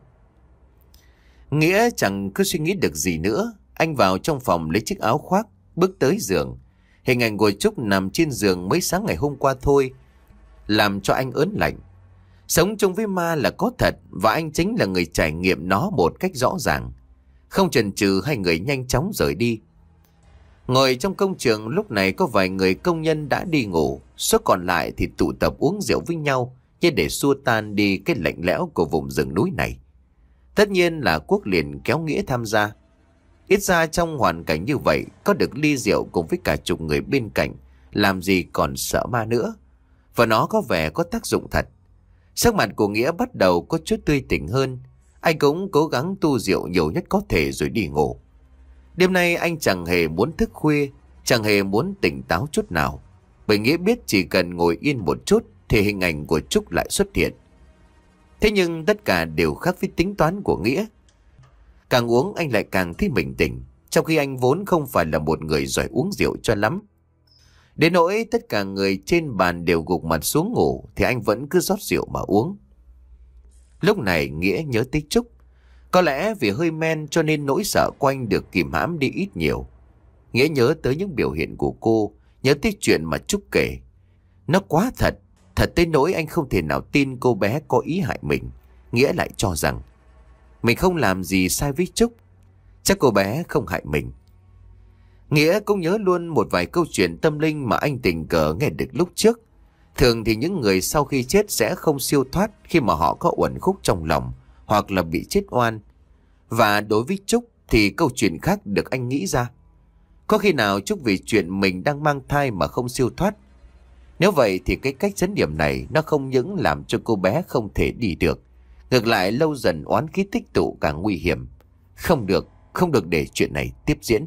Nghĩa chẳng cứ suy nghĩ được gì nữa. Anh vào trong phòng lấy chiếc áo khoác, bước tới giường. Hình ảnh của Trúc nằm trên giường mới sáng ngày hôm qua thôi làm cho anh ớn lạnh. Sống chung với ma là có thật, và anh chính là người trải nghiệm nó một cách rõ ràng. Không chần chừ, hai người nhanh chóng rời đi. Ngồi trong công trường lúc này có vài người công nhân đã đi ngủ, số còn lại thì tụ tập uống rượu với nhau như để xua tan đi cái lạnh lẽo của vùng rừng núi này. Tất nhiên là Quốc liền kéo Nghĩa tham gia. Ít ra trong hoàn cảnh như vậy, có được ly rượu cùng với cả chục người bên cạnh, làm gì còn sợ ma nữa. Và nó có vẻ có tác dụng thật. Sắc mặt của Nghĩa bắt đầu có chút tươi tỉnh hơn. Anh cũng cố gắng tu rượu nhiều nhất có thể rồi đi ngủ. Đêm nay anh chẳng hề muốn thức khuya, chẳng hề muốn tỉnh táo chút nào. Bởi Nghĩa biết chỉ cần ngồi yên một chút thì hình ảnh của Trúc lại xuất hiện. Thế nhưng tất cả đều khác với tính toán của Nghĩa. Càng uống anh lại càng thấy mình tỉnh, trong khi anh vốn không phải là một người giỏi uống rượu cho lắm. Đến nỗi tất cả người trên bàn đều gục mặt xuống ngủ thì anh vẫn cứ rót rượu mà uống. Lúc này Nghĩa nhớ tới Trúc. Có lẽ vì hơi men cho nên nỗi sợ quanh được kìm hãm đi ít nhiều. Nghĩa nhớ tới những biểu hiện của cô, nhớ tới chuyện mà Trúc kể. Nó quá thật, thật tới nỗi anh không thể nào tin cô bé có ý hại mình. Nghĩa lại cho rằng mình không làm gì sai với Trúc, chắc cô bé không hại mình. Nghĩa cũng nhớ luôn một vài câu chuyện tâm linh mà anh tình cờ nghe được lúc trước. Thường thì những người sau khi chết sẽ không siêu thoát khi mà họ có uẩn khúc trong lòng hoặc là bị chết oan. Và đối với Trúc thì câu chuyện khác được anh nghĩ ra. Có khi nào Trúc vì chuyện mình đang mang thai mà không siêu thoát? Nếu vậy thì cái cách chấn điểm này nó không những làm cho cô bé không thể đi được, ngược lại lâu dần oán khí tích tụ càng nguy hiểm. Không được, không được để chuyện này tiếp diễn.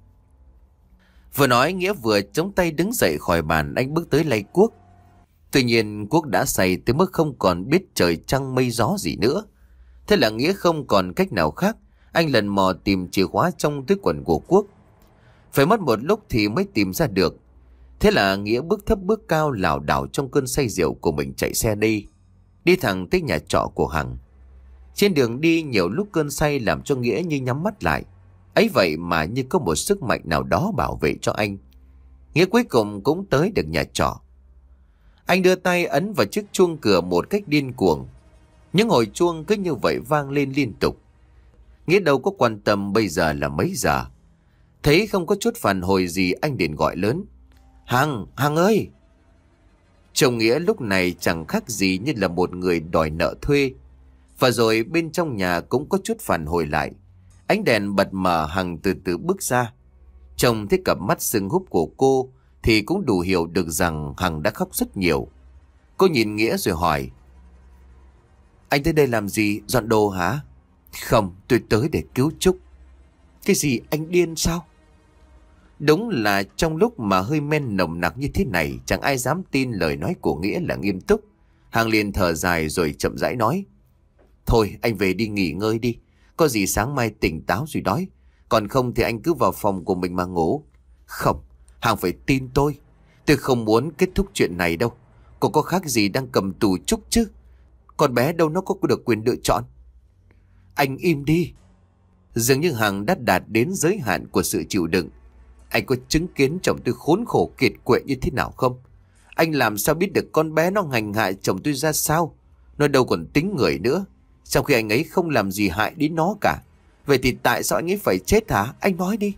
Vừa nói Nghĩa vừa chống tay đứng dậy khỏi bàn, anh bước tới lay Quốc. Tuy nhiên Quốc đã say tới mức không còn biết trời trăng mây gió gì nữa. Thế là Nghĩa không còn cách nào khác, anh lần mò tìm chìa khóa trong túi quần của Quốc. Phải mất một lúc thì mới tìm ra được. Thế là Nghĩa bước thấp bước cao lảo đảo trong cơn say rượu của mình chạy xe đi, đi thẳng tới nhà trọ của Hằng. Trên đường đi nhiều lúc cơn say làm cho Nghĩa như nhắm mắt lại. Ấy vậy mà như có một sức mạnh nào đó bảo vệ cho anh. Nghĩa cuối cùng cũng tới được nhà trọ. Anh đưa tay ấn vào chiếc chuông cửa một cách điên cuồng. Những hồi chuông cứ như vậy vang lên liên tục. Nghĩa đâu có quan tâm bây giờ là mấy giờ. Thấy không có chút phản hồi gì, anh liền gọi lớn: Hằng, Hằng ơi! Chồng Nghĩa lúc này chẳng khác gì như là một người đòi nợ thuê. Và rồi bên trong nhà cũng có chút phản hồi lại. Ánh đèn bật mở, Hằng từ từ bước ra. Trông thấy cặp mắt sưng húp của cô thì cũng đủ hiểu được rằng Hằng đã khóc rất nhiều. Cô nhìn Nghĩa rồi hỏi: Anh tới đây làm gì, dọn đồ hả? Không, tôi tới để cứu Trúc. Cái gì, anh điên sao? Đúng là trong lúc mà hơi men nồng nặc như thế này, chẳng ai dám tin lời nói của Nghĩa là nghiêm túc. Hằng liền thở dài rồi chậm rãi nói: Thôi anh về đi nghỉ ngơi đi. Có gì sáng mai tỉnh táo rồi đói. Còn không thì anh cứ vào phòng của mình mà ngủ. Không, Hằng phải tin tôi. Tôi không muốn kết thúc chuyện này đâu. Cô có khác gì đang cầm tù Trúc chứ. Con bé đâu nó có được quyền lựa chọn. Anh im đi. Dường như Hằng đã đạt đến giới hạn của sự chịu đựng. Anh có chứng kiến chồng tôi khốn khổ kiệt quệ như thế nào không? Anh làm sao biết được con bé nó hành hạ chồng tôi ra sao? Nó đâu còn tính người nữa. Trong khi anh ấy không làm gì hại đến nó cả. Vậy thì tại sao anh ấy phải chết hả? Anh nói đi.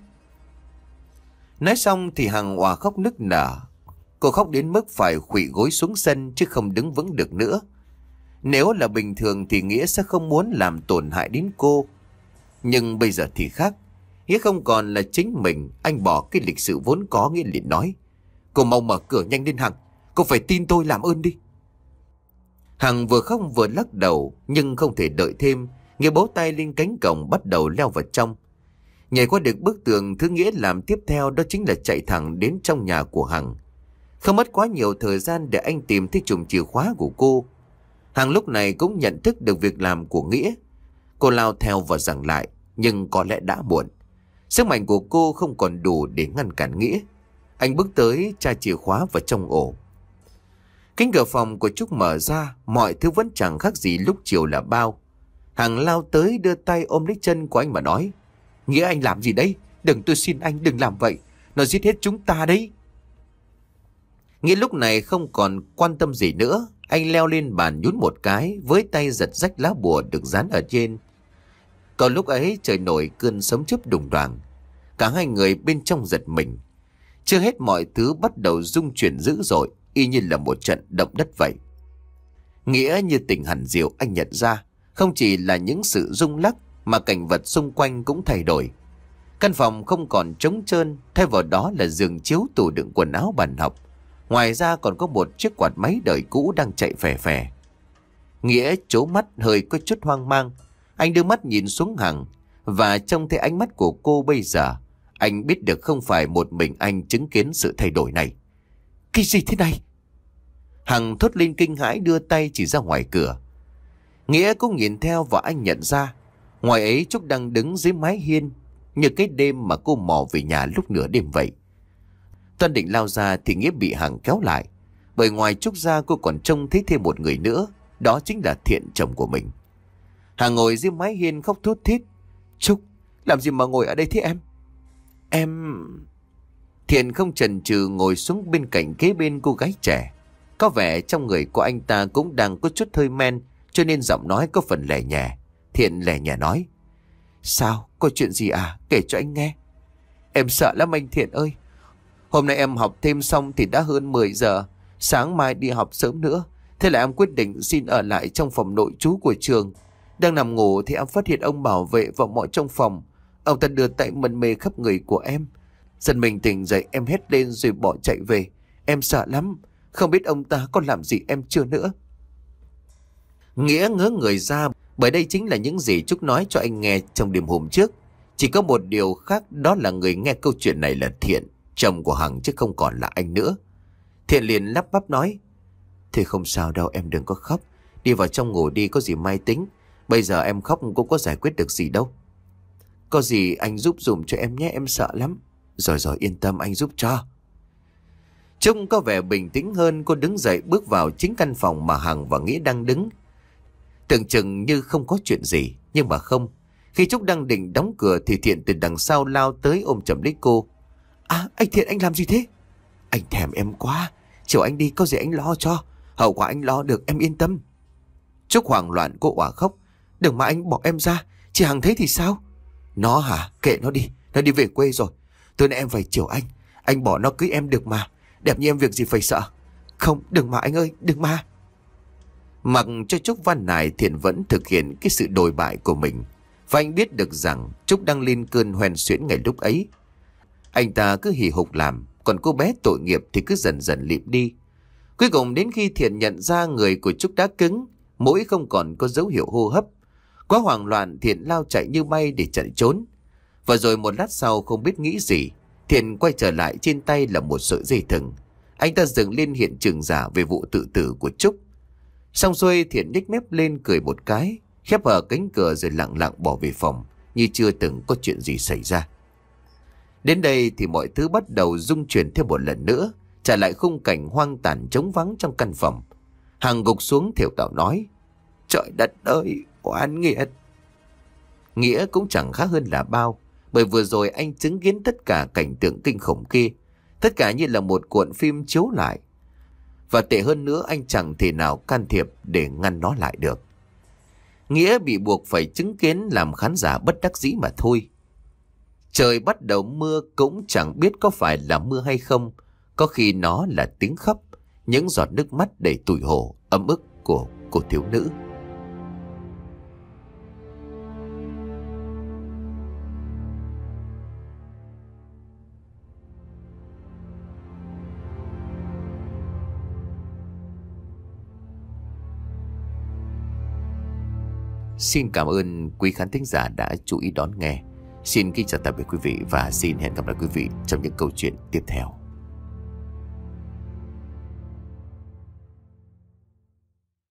Nói xong thì Hằng òa khóc nức nở. Cô khóc đến mức phải khuỵu gối xuống sân chứ không đứng vững được nữa. Nếu là bình thường thì Nghĩa sẽ không muốn làm tổn hại đến cô. Nhưng bây giờ thì khác. Nghĩa không còn là chính mình. Anh bỏ cái lịch sự vốn có. Nghĩa liền nói: Cô mau mở cửa nhanh lên Hằng. Cô phải tin tôi, làm ơn đi. Hằng vừa khóc vừa lắc đầu. Nhưng không thể đợi thêm. Nghĩa bấu tay lên cánh cổng bắt đầu leo vào trong. Nhảy qua được bức tường, thứ Nghĩa làm tiếp theo đó chính là chạy thẳng đến trong nhà của Hằng. Không mất quá nhiều thời gian để anh tìm thấy chùm chìa khóa của cô. Hằng lúc này cũng nhận thức được việc làm của Nghĩa. Cô lao theo và giằng lại, nhưng có lẽ đã muộn. Sức mạnh của cô không còn đủ để ngăn cản Nghĩa. Anh bước tới tra chìa khóa vào trong ổ. Cánh cửa phòng của Trúc mở ra, mọi thứ vẫn chẳng khác gì lúc chiều là bao. Hằng lao tới đưa tay ôm lấy chân của anh mà nói: Nghĩa, anh làm gì đấy? Đừng, tôi xin anh đừng làm vậy. Nó giết hết chúng ta đấy. Nghĩa lúc này không còn quan tâm gì nữa. Anh leo lên bàn nhún một cái, với tay giật rách lá bùa được dán ở trên. Còn lúc ấy trời nổi cơn sấm chớp đùng đoàng. Cả hai người bên trong giật mình. Chưa hết mọi thứ bắt đầu rung chuyển dữ dội, y như là một trận động đất vậy. Nghĩa như tỉnh hẳn diệu, anh nhận ra không chỉ là những sự rung lắc mà cảnh vật xung quanh cũng thay đổi. Căn phòng không còn trống trơn, thay vào đó là giường chiếu, tủ đựng quần áo, bàn học. Ngoài ra còn có một chiếc quạt máy đời cũ đang chạy phè phè. Nghĩa trố mắt hơi có chút hoang mang. Anh đưa mắt nhìn xuống Hằng, và trông thấy ánh mắt của cô bây giờ, anh biết được không phải một mình anh chứng kiến sự thay đổi này. Cái gì thế này? Hằng thốt lên kinh hãi, đưa tay chỉ ra ngoài cửa. Nghĩa cũng nhìn theo và anh nhận ra ngoài ấy Trúc đang đứng dưới mái hiên, như cái đêm mà cô mò về nhà lúc nửa đêm vậy. Toan định lao ra thì Nghĩa bị Hằng kéo lại. Bởi ngoài Trúc ra cô còn trông thấy thêm một người nữa. Đó chính là Thiện, chồng của mình. Hằng ngồi dưới mái hiên khóc thút thít. Trúc, làm gì mà ngồi ở đây thế em? Em... Thiện không chần chừ ngồi xuống bên cạnh kế bên cô gái trẻ. Có vẻ trong người của anh ta cũng đang có chút hơi men, cho nên giọng nói có phần lẻ nhẹ. Thiện lẻ nhẹ nói: Sao, có chuyện gì à? Kể cho anh nghe. Em sợ lắm anh Thiện ơi. Hôm nay em học thêm xong thì đã hơn mười giờ. Sáng mai đi học sớm nữa. Thế là em quyết định xin ở lại trong phòng nội trú của trường. Đang nằm ngủ thì em phát hiện ông bảo vệ và mọi trong phòng. Ông ta đưa tay mân mê khắp người của em. Dần mình tỉnh dậy em hét lên rồi bỏ chạy về. Em sợ lắm. Không biết ông ta có làm gì em chưa nữa. Nghĩa ngớ người ra, bởi đây chính là những gì Trúc nói cho anh nghe trong đêm hôm trước. Chỉ có một điều khác, đó là người nghe câu chuyện này là Thiện, chồng của Hằng, chứ không còn là anh nữa. Thiện liền lắp bắp nói: Thì không sao đâu, em đừng có khóc. Đi vào trong ngủ đi, có gì mai tính. Bây giờ em khóc cũng có giải quyết được gì đâu. Có gì anh giúp dùm cho em nhé, em sợ lắm. Rồi rồi, yên tâm, anh giúp cho. Trúc có vẻ bình tĩnh hơn. Cô đứng dậy bước vào chính căn phòng mà Hằng và Nghĩa đang đứng. Tưởng chừng như không có chuyện gì, nhưng mà không. Khi Trúc đang định đóng cửa thì Thiện từ đằng sau lao tới ôm chầm lấy cô. À, anh Thiện, anh làm gì thế? Anh thèm em quá. Chiều anh đi, có gì anh lo cho. Hậu quả anh lo được, em yên tâm. Trúc hoảng loạn, cô òa khóc. Đừng mà anh bỏ em ra. Chị Hằng thấy thì sao? Nó hả? Kệ nó đi. Nó đi về quê rồi. Tối nay em phải chiều anh. Anh bỏ nó cưới em được mà. Đẹp như em việc gì phải sợ. Không, đừng mà anh ơi, đừng mà. Mặc cho Trúc van nài, Thiện vẫn thực hiện cái sự đồi bại của mình. Và anh biết được rằng Trúc đang lên cơn hoen suyễn ngày lúc ấy. Anh ta cứ hì hục làm, còn cô bé tội nghiệp thì cứ dần dần lịm đi. Cuối cùng đến khi Thiện nhận ra người của Trúc đã cứng, mũi không còn có dấu hiệu hô hấp. Quá hoảng loạn, Thiện lao chạy như bay để chạy trốn. Và rồi một lát sau không biết nghĩ gì, Thiện quay trở lại, trên tay là một sợi dây thừng. Anh ta dựng lên hiện trường giả về vụ tự tử của Trúc. Xong xuôi, Thiện nhếch mép lên cười một cái. khép hờ cánh cửa rồi lặng lặng bỏ về phòng như chưa từng có chuyện gì xảy ra. Đến đây thì mọi thứ bắt đầu rung chuyển thêm một lần nữa, trả lại khung cảnh hoang tàn trống vắng trong căn phòng. Hằng gục xuống thều thào nói: Trời đất ơi, oan nghiệt. Nghĩa cũng chẳng khác hơn là bao, bởi vừa rồi anh chứng kiến tất cả cảnh tượng kinh khủng kia, tất cả như là một cuộn phim chiếu lại. Và tệ hơn nữa, anh chẳng thể nào can thiệp để ngăn nó lại được. Nghĩa bị buộc phải chứng kiến làm khán giả bất đắc dĩ mà thôi. Trời bắt đầu mưa cũng chẳng biết có phải là mưa hay không, có khi nó là tiếng khóc, những giọt nước mắt đầy tủi hổ, ấm ức của cô thiếu nữ. Xin cảm ơn quý khán thính giả đã chú ý đón nghe. Xin kính chào tạm biệt quý vị và xin hẹn gặp lại quý vị trong những câu chuyện tiếp theo.